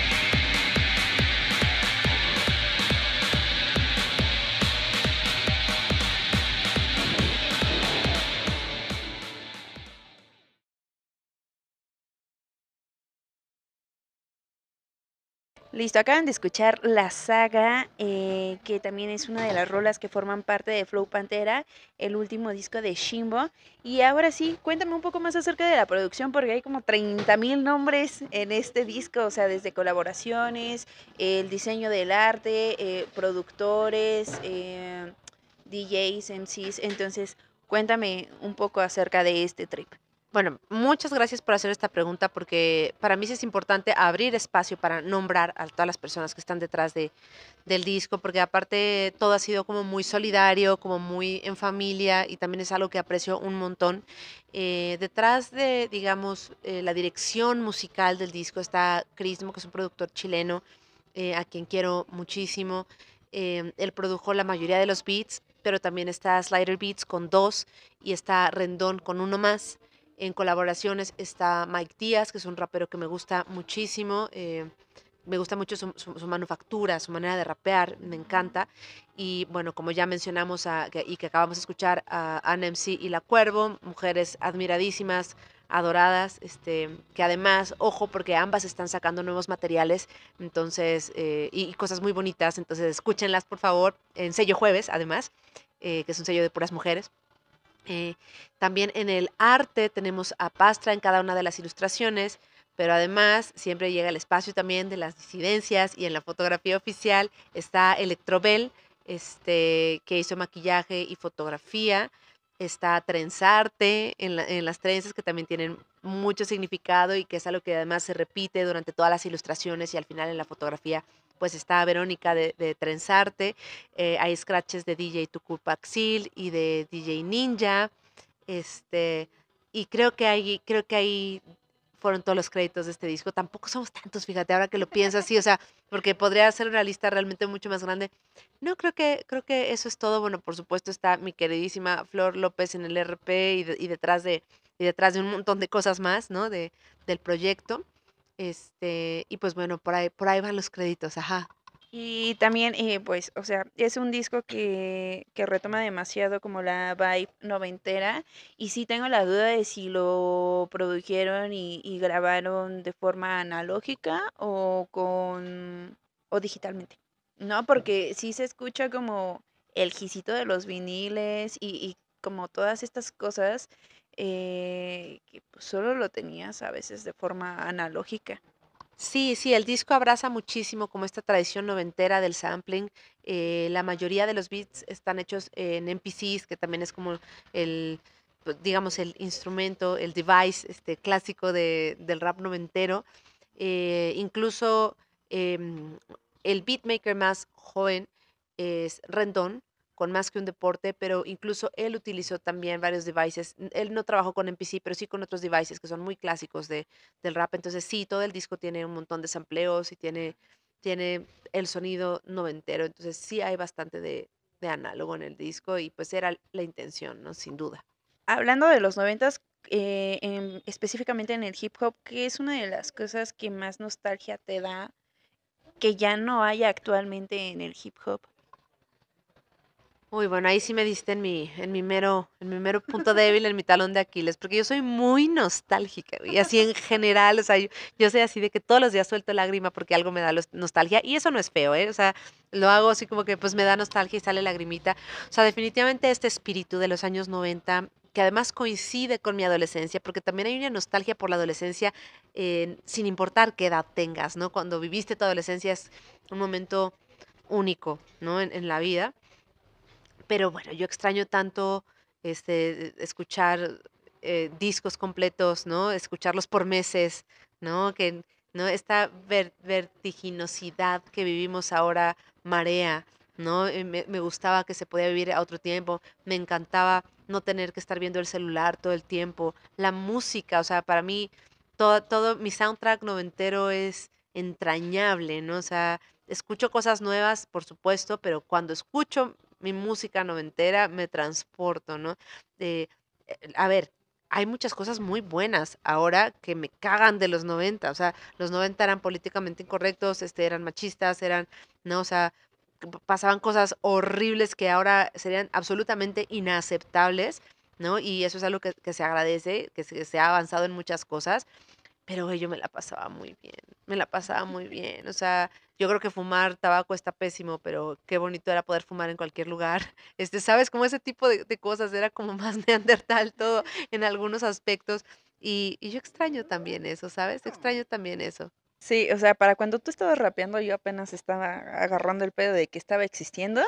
Listo, acaban de escuchar La Saga, eh, que también es una de las rolas que forman parte de Flow Pantera, el último disco de Shimbo. Y ahora sí, cuéntame un poco más acerca de la producción, porque hay como treinta mil nombres en este disco, o sea, desde colaboraciones, el diseño del arte, eh, productores, eh, D Js, M Cs. Entonces, cuéntame un poco acerca de este trip. Bueno, muchas gracias por hacer esta pregunta porque para mí sí es importante abrir espacio para nombrar a todas las personas que están detrás de, del disco, porque aparte todo ha sido como muy solidario, como muy en familia y también es algo que aprecio un montón. Eh, detrás de, digamos, eh, la dirección musical del disco está Crismo, que es un productor chileno, eh, a quien quiero muchísimo. Eh, él produjo la mayoría de los beats, pero también está Slider Beats con dos y está Rendón con uno más. En colaboraciones está Mike Díaz, que es un rapero que me gusta muchísimo. Eh, me gusta mucho su, su, su manufactura, su manera de rapear, me encanta. Y bueno, como ya mencionamos a, que, y que acabamos de escuchar a Ana M C y La Cuervo, mujeres admiradísimas, adoradas, este, que además, ojo, porque ambas están sacando nuevos materiales, entonces, eh, y, y cosas muy bonitas, entonces escúchenlas por favor, en Sello Jueves, además, eh, que es un sello de puras mujeres. Eh, también en el arte tenemos a Pastra en cada una de las ilustraciones, pero además siempre llega el espacio también de las disidencias y en la fotografía oficial está Electrobel, este, que hizo maquillaje y fotografía, está Trenzarte en, la, en las trenzas que también tienen mucho significado y que es algo que además se repite durante todas las ilustraciones y al final en la fotografía pues está Verónica de, de Trenzarte, eh, hay scratches de D J Tucupaxil y de D J Ninja, este, y creo que hay, creo que ahí fueron todos los créditos de este disco. Tampoco somos tantos, fíjate, ahora que lo pienso así, o sea, porque podría ser una lista realmente mucho más grande. No, creo que, creo que eso es todo. Bueno, por supuesto está mi queridísima Flor López en el R P y, de, y detrás de, y detrás de un montón de cosas más, ¿no? De, del proyecto. Este, y pues bueno, por ahí, por ahí van los créditos, ajá. Y también, eh, pues, o sea, es un disco que, que retoma demasiado como la vibe noventera. Y sí tengo la duda de si lo produjeron y, y grabaron de forma analógica o con o digitalmente. No, porque sí se escucha como el gisito de los viniles y, y como todas estas cosas eh, que pues, solo lo tenías a veces de forma analógica. Sí, sí, el disco abraza muchísimo como esta tradición noventera del sampling. Eh, la mayoría de los beats están hechos en M P Cs, que también es como el, pues, digamos, el instrumento, el device este, clásico de, del rap noventero. Eh, incluso em, el beatmaker más joven es Rendón, con Más que un deporte, pero incluso él utilizó también varios devices. Él no trabajó con M P C, pero sí con otros devices que son muy clásicos de, del rap. Entonces sí, todo el disco tiene un montón de sampleos y tiene, tiene el sonido noventero. Entonces sí hay bastante de, de análogo en el disco y pues era la intención, ¿no? Sin duda. Hablando de los noventas, eh, en- específicamente en el hip hop, ¿qué es una de las cosas que más nostalgia te da que ya no hay actualmente en el hip hop? Uy, bueno, ahí sí me diste en mi, en mi mero, en mi mero punto débil, en mi talón de Aquiles, porque yo soy muy nostálgica, y así en general, o sea, yo, yo soy así de que todos los días suelto lágrima porque algo me da los- nostalgia, y eso no es feo, ¿eh? O sea, lo hago así como que pues me da nostalgia y sale lagrimita. O sea, definitivamente este espíritu de los años noventa, que además coincide con mi adolescencia, porque también hay una nostalgia por la adolescencia, eh, sin importar qué edad tengas, ¿no? Cuando viviste tu adolescencia es un momento único, ¿no? En, en la vida. Pero bueno, yo extraño tanto este, escuchar eh, discos completos, ¿no? Escucharlos por meses, ¿no? Que, ¿no? Esta ver- vertiginosidad que vivimos ahora marea, ¿no? Eh, Me, me gustaba que se podía vivir a otro tiempo, me encantaba no tener que estar viendo el celular todo el tiempo, la música, o sea, para mí todo, todo mi soundtrack noventero es entrañable, ¿no? O sea, escucho cosas nuevas, por supuesto, pero cuando escucho mi música noventera me transporto, ¿no? Eh, eh, a ver, hay muchas cosas muy buenas ahora que me cagan de los noventa, o sea, los noventa eran políticamente incorrectos, este, eran machistas, eran, ¿no? O sea, que p- pasaban cosas horribles que ahora serían absolutamente inaceptables, ¿no? Y eso es algo que, que se agradece, que se, se ha avanzado en muchas cosas, pero güey, yo me la pasaba muy bien, me la pasaba muy bien. O sea, yo creo que fumar tabaco está pésimo, pero qué bonito era poder fumar en cualquier lugar. Este, ¿sabes? Como ese tipo de, de cosas, era como más neandertal todo en algunos aspectos. Y, y yo extraño también eso, ¿sabes? Extraño también eso. Sí, o sea, para cuando tú estabas rapeando, yo apenas estaba agarrando el pedo de que estaba existiendo,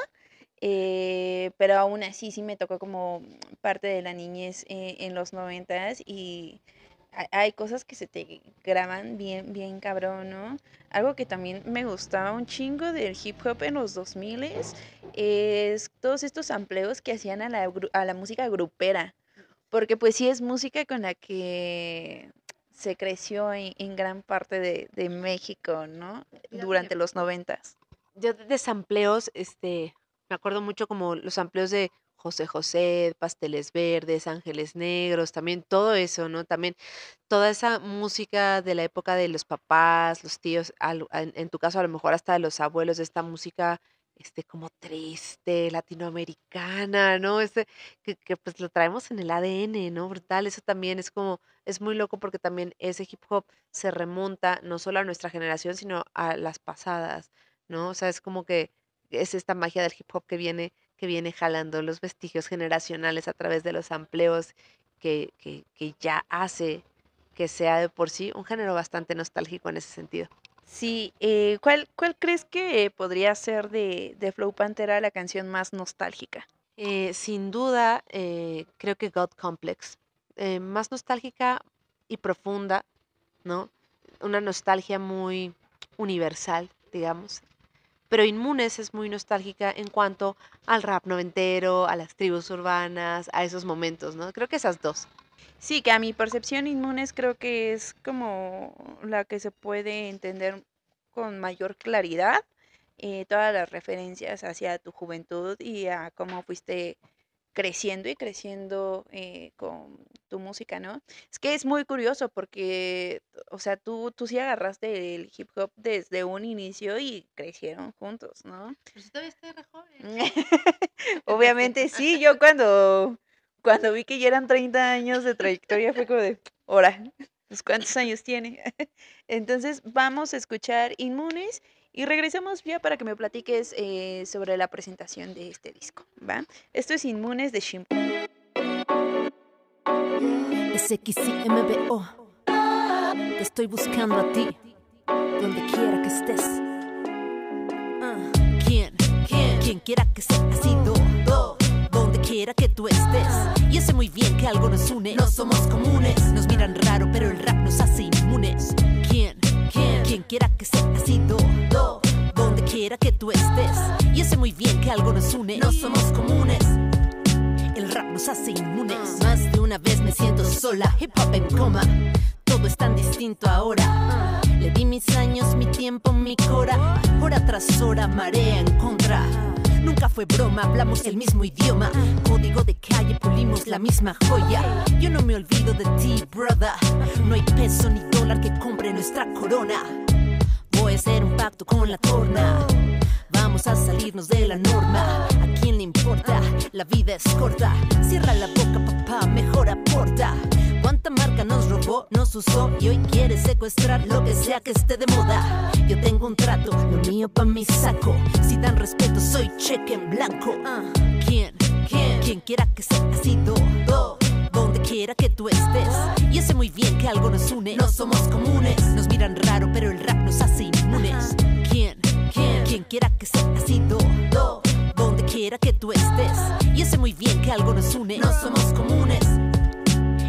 eh, pero aún así sí me tocó como parte de la niñez eh, en los noventas y ha- hay cosas que se te graban bien, bien cabrón, ¿no? Algo que también me gustaba un chingo del hip hop en los dos mil es todos estos amplios que hacían a la, gru- a la música grupera, porque pues sí es música con la que se creció en, en gran parte de, de México, ¿no? Durante los noventas. Yo de de sampleos, este, me acuerdo mucho como los sampleos de José José, Pasteles Verdes, Ángeles Negros, también todo eso, ¿no? También toda esa música de la época de los papás, los tíos, al- en, en tu caso a lo mejor hasta de los abuelos, de esta música, este, como triste, latinoamericana, ¿no? Este, que, que pues lo traemos en el A D N, ¿no? Brutal, eso también es como, es muy loco porque también ese hip hop se remonta no solo a nuestra generación, sino a las pasadas, ¿no? O sea, es como que es esta magia del hip hop que viene, que viene jalando los vestigios generacionales a través de los amplios que, que, que ya hace que sea de por sí un género bastante nostálgico en ese sentido. Sí, eh, ¿cuál, cuál crees que podría ser de, de Flow Pantera la canción más nostálgica? Eh, sin duda, eh, creo que God Complex, eh, más nostálgica y profunda, ¿no? Una nostalgia muy universal, digamos. Pero Inmunes es muy nostálgica en cuanto al rap noventero, a las tribus urbanas, a esos momentos, ¿no? Creo que esas dos. Sí, que a mi percepción Inmunes creo que es como la que se puede entender con mayor claridad, eh, todas las referencias hacia tu juventud y a cómo fuiste creciendo y creciendo eh, con tu música, ¿no? Es que es muy curioso porque, o sea, tú, tú sí agarraste el hip hop desde un inicio y crecieron juntos, ¿no? Pero si todavía estoy re joven. Obviamente sí, yo cuando, cuando vi que ya eran treinta años de trayectoria fue como de, ahora, pues ¿cuántos años tiene? Entonces vamos a escuchar Inmunes y regresamos ya para que me platiques eh, sobre la presentación de este disco, ¿va? Esto es Inmunes de Shimpo. S X I M B O. Te estoy buscando a ti, donde quiera que estés. Ah, ¿Quién? ¿Quién? Quien quiera que sea así, do, do, donde quiera que tú estés. Yo sé muy bien que algo nos une, no somos comunes. Nos miran raro, pero el rap nos hace inmunes. ¿Quién? ¿Quién? Quien quiera que sea así, do, do, donde quiera que tú estés. Yo sé muy bien que algo nos une, no somos comunes. El rap nos hace inmunes. Más de una vez me siento sola, hip hop en coma. Todo es tan distinto ahora. Le di mis años, mi tiempo, mi cora. Hora tras hora, marea en contra. Nunca fue broma, hablamos el mismo idioma. Código de calle, pulimos la misma joya. Yo no me olvido de ti, brother. No hay peso ni dólar que compre nuestra corona. Voy a hacer un pacto con la torna. Vamos a salirnos de la norma. ¿A quién le importa? La vida es corta. Cierra la boca, papá, mejor aporta. ¿Cuánta marca nos robó, nos usó y hoy quiere secuestrar lo que sea que esté de moda? Yo tengo un trato, lo mío pa' mi saco. Si dan respeto, soy cheque en blanco. Uh, ¿Quién? ¿Quién? Quien quiera que sea así, do, do, donde quiera que tú estés. Yo sé muy bien que algo nos une, no somos comunes. Nos miran raro, pero el rap nos hace inmunes. ¿Quién? ¿Quién? Quien quiera que sea así, do, do, donde quiera que tú estés. Yo sé muy bien que algo nos une, no somos comunes. El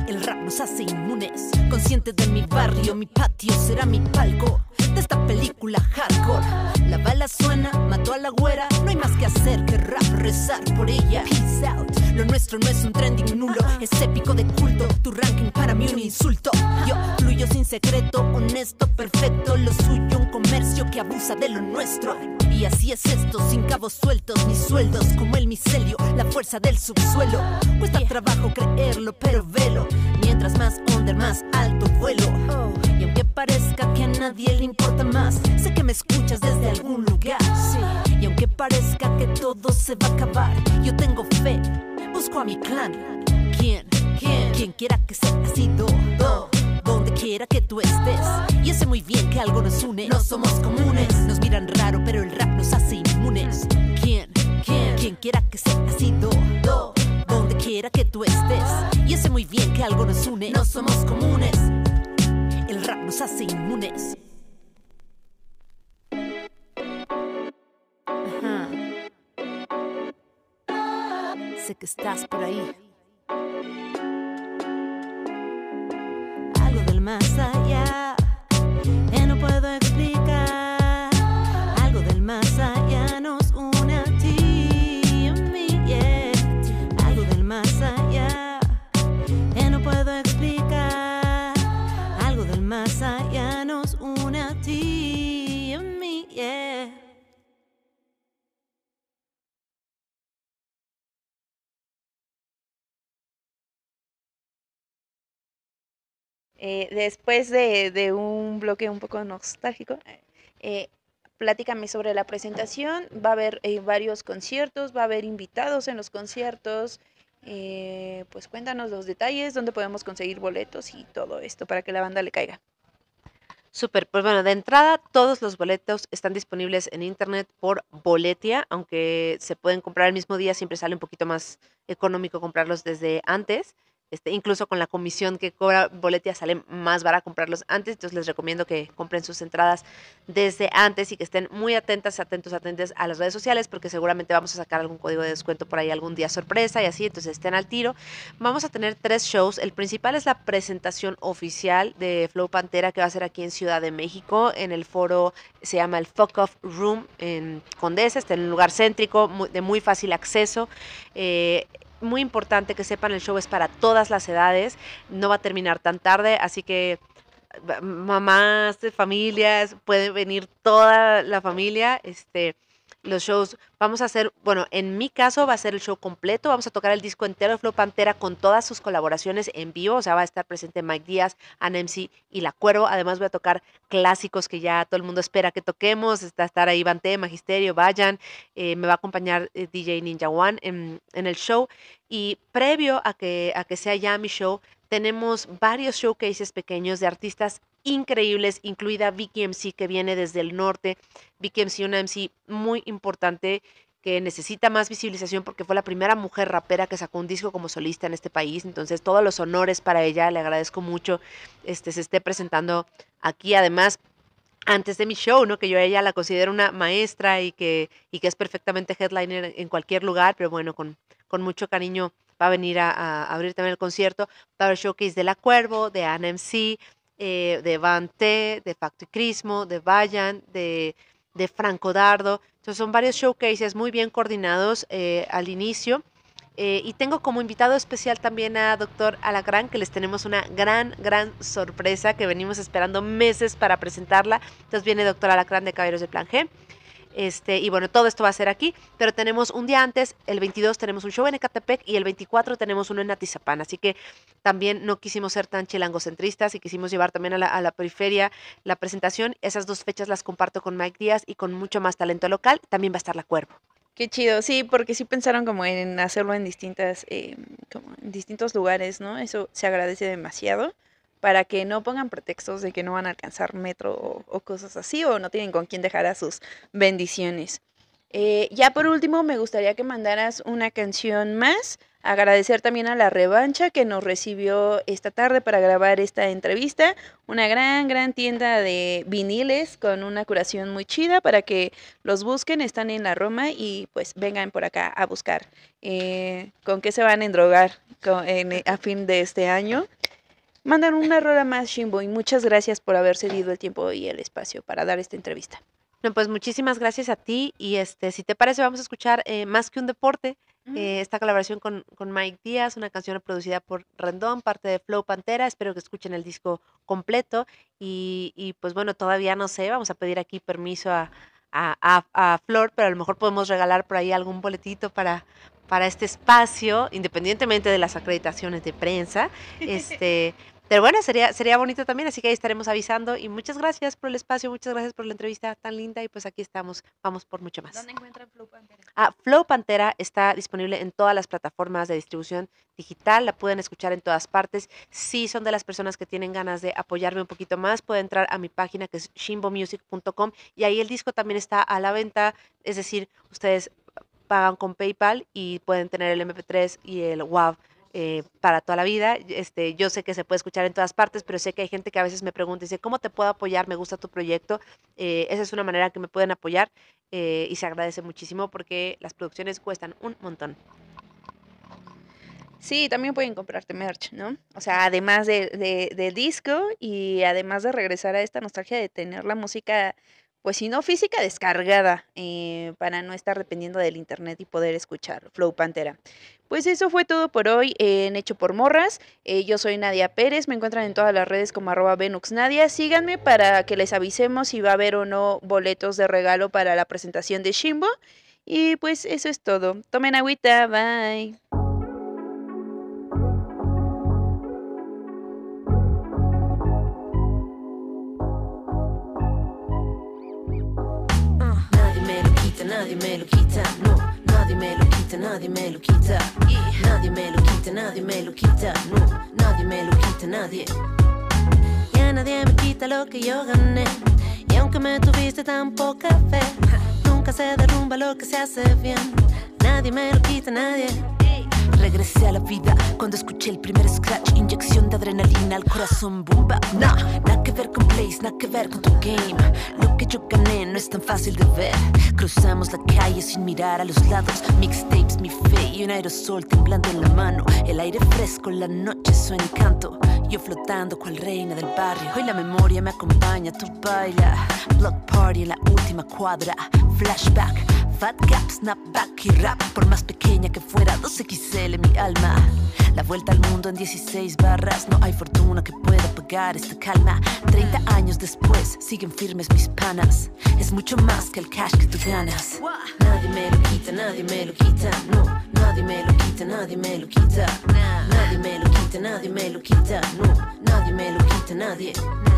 nos hace inmunes. Consciente de mi barrio, mi patio será mi palco de esta película hardcore. La bala suena, mató a la güera, no hay más que hacer que rap, rezar por ella. Peace out, lo nuestro no es un trending nulo, es épico de culto, tu ranking para mí un insulto. Yo fluyo sin secreto, honesto, perfecto, lo suyo un comercio que abusa de lo nuestro. Y así es esto, sin cabos sueltos ni sueldos, como el micelio, la fuerza del subsuelo. Cuesta trabajo creerlo, pero velo, mientras más under, más alto vuelo. Y aunque parezca que a nadie le importa más, sé que me escuchas desde algún lugar. Y aunque parezca que todo se va a acabar, yo tengo fe, busco a mi clan. ¿Quién? ¿Quién? Quien quiera que sea así, do, do, donde quiera que tú estés. Y sé muy bien que algo nos une, no somos comunes. Nos miran raro, pero el rap nos hace inmunes. ¿Quién? ¿Quién? Quien quiera que sea así, do, do, donde quiera que tú estés. Y sé muy bien que algo nos une, no somos comunes. El rap nos hace inmunes. Ajá. Sé que estás por ahí. Algo del más allá que no puedo explicar. Algo del más allá nos une a ti y a mí, yeah. Algo del más allá que no puedo explicar. Algo del más allá nos une a ti y a mí, yeah. Eh, después de, de un bloque un poco nostálgico, eh, platícame sobre la presentación. Va a haber eh, varios conciertos, va a haber invitados en los conciertos. Eh, pues cuéntanos los detalles, dónde podemos conseguir boletos y todo esto para que la banda le caiga. Súper, pues bueno, de entrada todos los boletos están disponibles en internet por Boletia, aunque se pueden comprar el mismo día, siempre sale un poquito más económico comprarlos desde antes. Este, incluso con la comisión que cobra Boletia sale más barato comprarlos antes, entonces les recomiendo que compren sus entradas desde antes y que estén muy atentas, atentos, atentos a las redes sociales porque seguramente vamos a sacar algún código de descuento por ahí algún día sorpresa y así, entonces estén al tiro. Vamos a tener tres shows, el principal es la presentación oficial de Flow Pantera que va a ser aquí en Ciudad de México, en el foro, se llama el Fuck Off Room en Condesa, está en un lugar céntrico, muy, de muy fácil acceso. Eh, Muy importante que sepan, el show es para todas las edades, no va a terminar tan tarde, así que mamás, familias, puede venir toda la familia. Este, los shows, vamos a hacer, bueno, en mi caso va a ser el show completo, vamos a tocar el disco entero de Flow Pantera con todas sus colaboraciones en vivo, o sea, va a estar presente Mike Díaz, Ana M C y La Cuervo, además voy a tocar clásicos que ya todo el mundo espera que toquemos, está a estar ahí Bante, Magisterio, Vayan, eh, me va a acompañar eh, D J Ninja One en, en el show, y previo a que, a que sea ya mi show, tenemos varios showcases pequeños de artistas increíbles, incluida Vicky M C que viene desde el norte. Vicky M C, una M C muy importante que necesita más visibilización porque fue la primera mujer rapera que sacó un disco como solista en este país, entonces todos los honores para ella, le agradezco mucho este, se esté presentando aquí, además antes de mi show, ¿no? Que yo a ella la considero una maestra y que, y que es perfectamente headliner en cualquier lugar, pero bueno, con, con mucho cariño va a venir a, a abrir también el concierto. Va a haber showcase de La Cuervo, de Ana M C, eh, de Bante, de Facto y Crismo, de Vayan, de, de Franco Dardo. Entonces son varios showcases muy bien coordinados eh, al inicio. Eh, y tengo como invitado especial también a Doctor Alacrán, que les tenemos una gran, gran sorpresa que venimos esperando meses para presentarla. Entonces viene Doctor Alacrán de Caballeros del Plan G. Este, y bueno, todo esto va a ser aquí, pero tenemos un día antes, el veintidós tenemos un show en Ecatepec y el veinticuatro tenemos uno en Atizapán, así que también no quisimos ser tan chilangocentristas y quisimos llevar también a la, a la periferia la presentación. Esas dos fechas las comparto con Mike Díaz y con mucho más talento local, también va a estar La Cuervo. Qué chido, sí, porque sí pensaron como en hacerlo en distintas, eh, como en distintos lugares, ¿no? Eso se agradece demasiado para que no pongan pretextos de que no van a alcanzar metro o, o cosas así, o no tienen con quién dejar a sus bendiciones. Eh, ya por último, me gustaría que mandaras una canción más. Agradecer también a La Revancha que nos recibió esta tarde para grabar esta entrevista. Una gran, gran tienda de viniles con una curación muy chida para que los busquen. Están en la Roma y pues vengan por acá a buscar. Eh, ¿Con qué se van a endrogar con, en, a fin de este año? mandan una rola más, Shimbo, y muchas gracias por haber cedido el tiempo y el espacio para dar esta entrevista. No, pues muchísimas gracias a ti y este, si te parece vamos a escuchar eh, Más que un deporte, Ujú. eh, esta colaboración con, con Mike Díaz, una canción producida por Rendón, parte de Flow Pantera. Espero que escuchen el disco completo y, y, pues bueno, todavía no sé, vamos a pedir aquí permiso a, a, a- a Flor, pero a lo mejor podemos regalar por ahí algún boletito para, para este espacio, independientemente de las acreditaciones de prensa. Este, pero bueno, sería, sería bonito también, así que ahí estaremos avisando. Y muchas gracias por el espacio, muchas gracias por la entrevista tan linda. Y pues aquí estamos, vamos por mucho más. ¿Dónde encuentran Flow Pantera? Ah, Flow Pantera está disponible en todas las plataformas de distribución digital, la pueden escuchar en todas partes. Si son de las personas que tienen ganas de apoyarme un poquito más, pueden entrar a mi página que es shimbo music punto com y ahí el disco también está a la venta, es decir, ustedes pagan con PayPal y pueden tener el eme pe tres y el WAV eh, para toda la vida. Este, yo sé que se puede escuchar en todas partes, pero sé que hay gente que a veces me pregunta y dice, ¿cómo te puedo apoyar? Me gusta tu proyecto. Eh, esa es una manera que me pueden apoyar eh, y se agradece muchísimo porque las producciones cuestan un montón. Sí, también pueden comprarte merch, ¿no? O sea, además de, de, de disco y además de regresar a esta nostalgia de tener la música, pues si no física, descargada, eh, para no estar dependiendo del internet y poder escuchar Flow Pantera. Pues eso fue todo por hoy en Hecho por Morras. Eh, yo soy Nadia Pérez, me encuentran en todas las redes como arroba venuxnadia. Síganme para que les avisemos si va a haber o no boletos de regalo para la presentación de Shimbo. Y pues eso es todo. Tomen agüita, bye. Nadie me lo quita, nadie me lo quita, no, nadie me lo quita, nadie me lo quita, nadie me lo quita, nadie me lo quita, no, nadie me lo quita, nadie. Ya nadie me quita lo que yo gané, y aunque me tuviste tan poca fe, nunca se derrumba lo que se hace bien, nadie me lo quita, nadie. Regresé a la vida cuando escuché el primer scratch, inyección de adrenalina al corazón, boom bap. Nah, nada que ver con plays, nada que ver con tu game. Lo que yo gané no es tan fácil de ver. Cruzamos la calle sin mirar a los lados, mixtapes, mi fe y un aerosol temblando en la mano. El aire fresco, la noche, su encanto. Yo flotando cual reina del barrio. Hoy la memoria me acompaña, tú baila. Block party en la última cuadra. Flashback, fat gap, snapback y rap. Por más pequeña que fuera, dos equis ele mi alma. La vuelta al mundo en dieciséis barras. No hay fortuna que pueda pagar esta calma. Treinta años después, siguen firmes mis panas. Es mucho más que el cash que tú ganas. Nadie me lo quita, nadie me lo quita. No, nadie me lo quita, nadie me lo quita. Nadie me lo quita, nadie me lo quita. No, nadie me lo quita, nadie.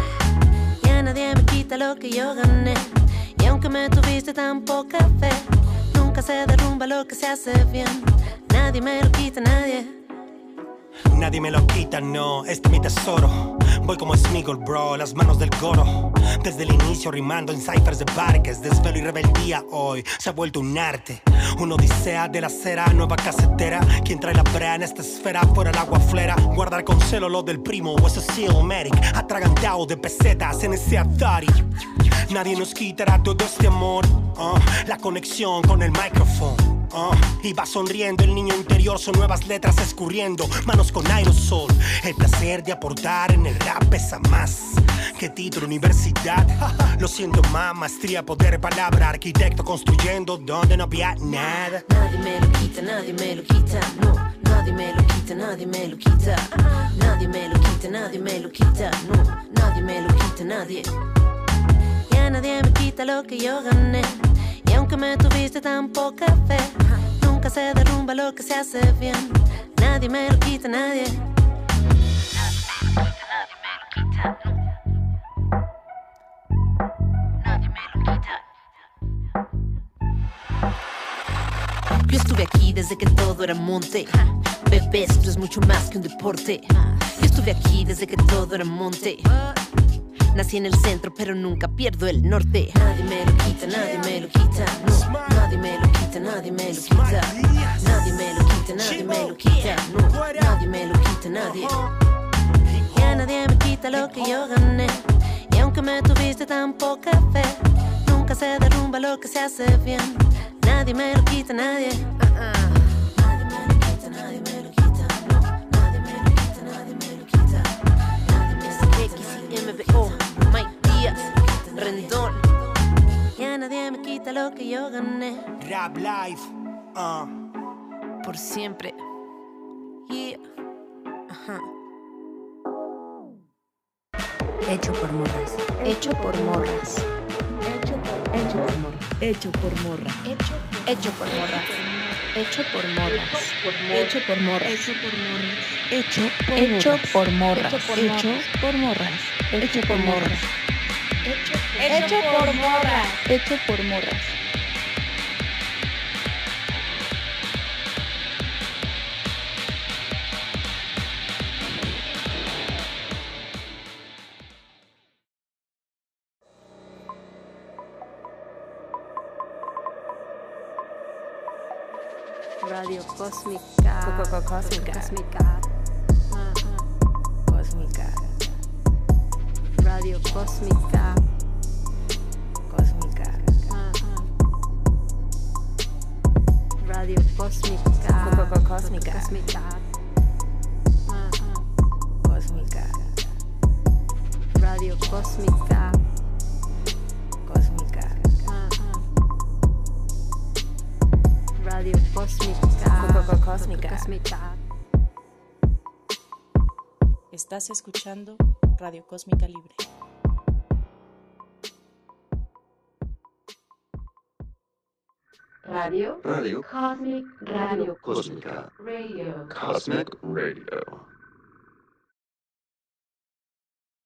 Ya nadie me quita lo que yo gané. Y aunque me tuviste tan poca fe, nunca se derrumba lo que se hace bien. Nadie me lo quita, nadie. Nadie me lo quita, no, este es mi tesoro. Voy como Smigol, bro, las manos del goro. Desde el inicio rimando en ciphers de parques. Desvelo y rebeldía hoy se ha vuelto un arte. Una odisea de la cera, nueva casetera. Quien trae la brea en esta esfera, fuera el agua flera. Guardar con celo lo del primo o ese Silmeric. Atragantado de pesetas en ese Atari. Nadie nos quitará todo este amor, uh, la conexión con el micrófono. Uh, y va sonriendo el niño interior, son nuevas letras escurriendo, manos con aerosol. El placer de aportar en el rap pesa más que título universidad. Lo siento más, maestría, poder, palabra, arquitecto construyendo donde no había nada. Nadie me lo quita, nadie me lo quita, no, nadie me lo quita, nadie me lo quita. Nadie me lo quita, nadie me lo quita, no, nadie me lo quita, nadie. Ya nadie me quita lo que yo gané. Y aunque me tuviste tan poca fe, nunca se derrumba lo que se hace bien. Nadie me lo quita, nadie. Nadie me lo quita, nadie me lo quita. Yo estuve aquí desde que todo era monte. Bebé, esto es mucho más que un deporte. Yo estuve aquí desde que todo era monte. Nací en el centro, pero nunca pierdo el norte. Nadie me lo quita, nadie me lo quita. No, nadie me lo quita, nadie me lo quita. Nadie me lo quita, nadie me lo quita. No, nadie me lo quita, nadie. Ya nadie me quita lo que yo gané. Y aunque me tuviste tan poca fe, nunca se derrumba lo que se hace bien. Nadie me lo quita, nadie. Nadie me lo quita, nadie me lo quita. No, nadie me lo quita, nadie me lo quita. que yo gané. Rap Life, uh. Por siempre. Yeah. Ajá. Hecho por morras. Hecho por morras. Hecho por, hecho por morra. Hecho por morra. Hecho, hecho por morras. Hecho por morras. Hecho por morras. Hecho por morras. Hecho por Hecho morras. por morras. Hecho por morras. Hecho por morras. Hecho por morras. Hecho por morras. Radio Cósmica. Coco Cósmica. Cósmica. Cósmica. Radio Cósmica. Cósmica. Radio Cósmica. Coco Cósmica. Cósmica. Cósmica. Radio Cósmica. Cósmica. Radio Cósmica. Coco Cósmica. Cósmica. Estás escuchando Radio Cósmica Libre. Radio Radio Cosmic Radio Cósmica Radio Cosmic Radio.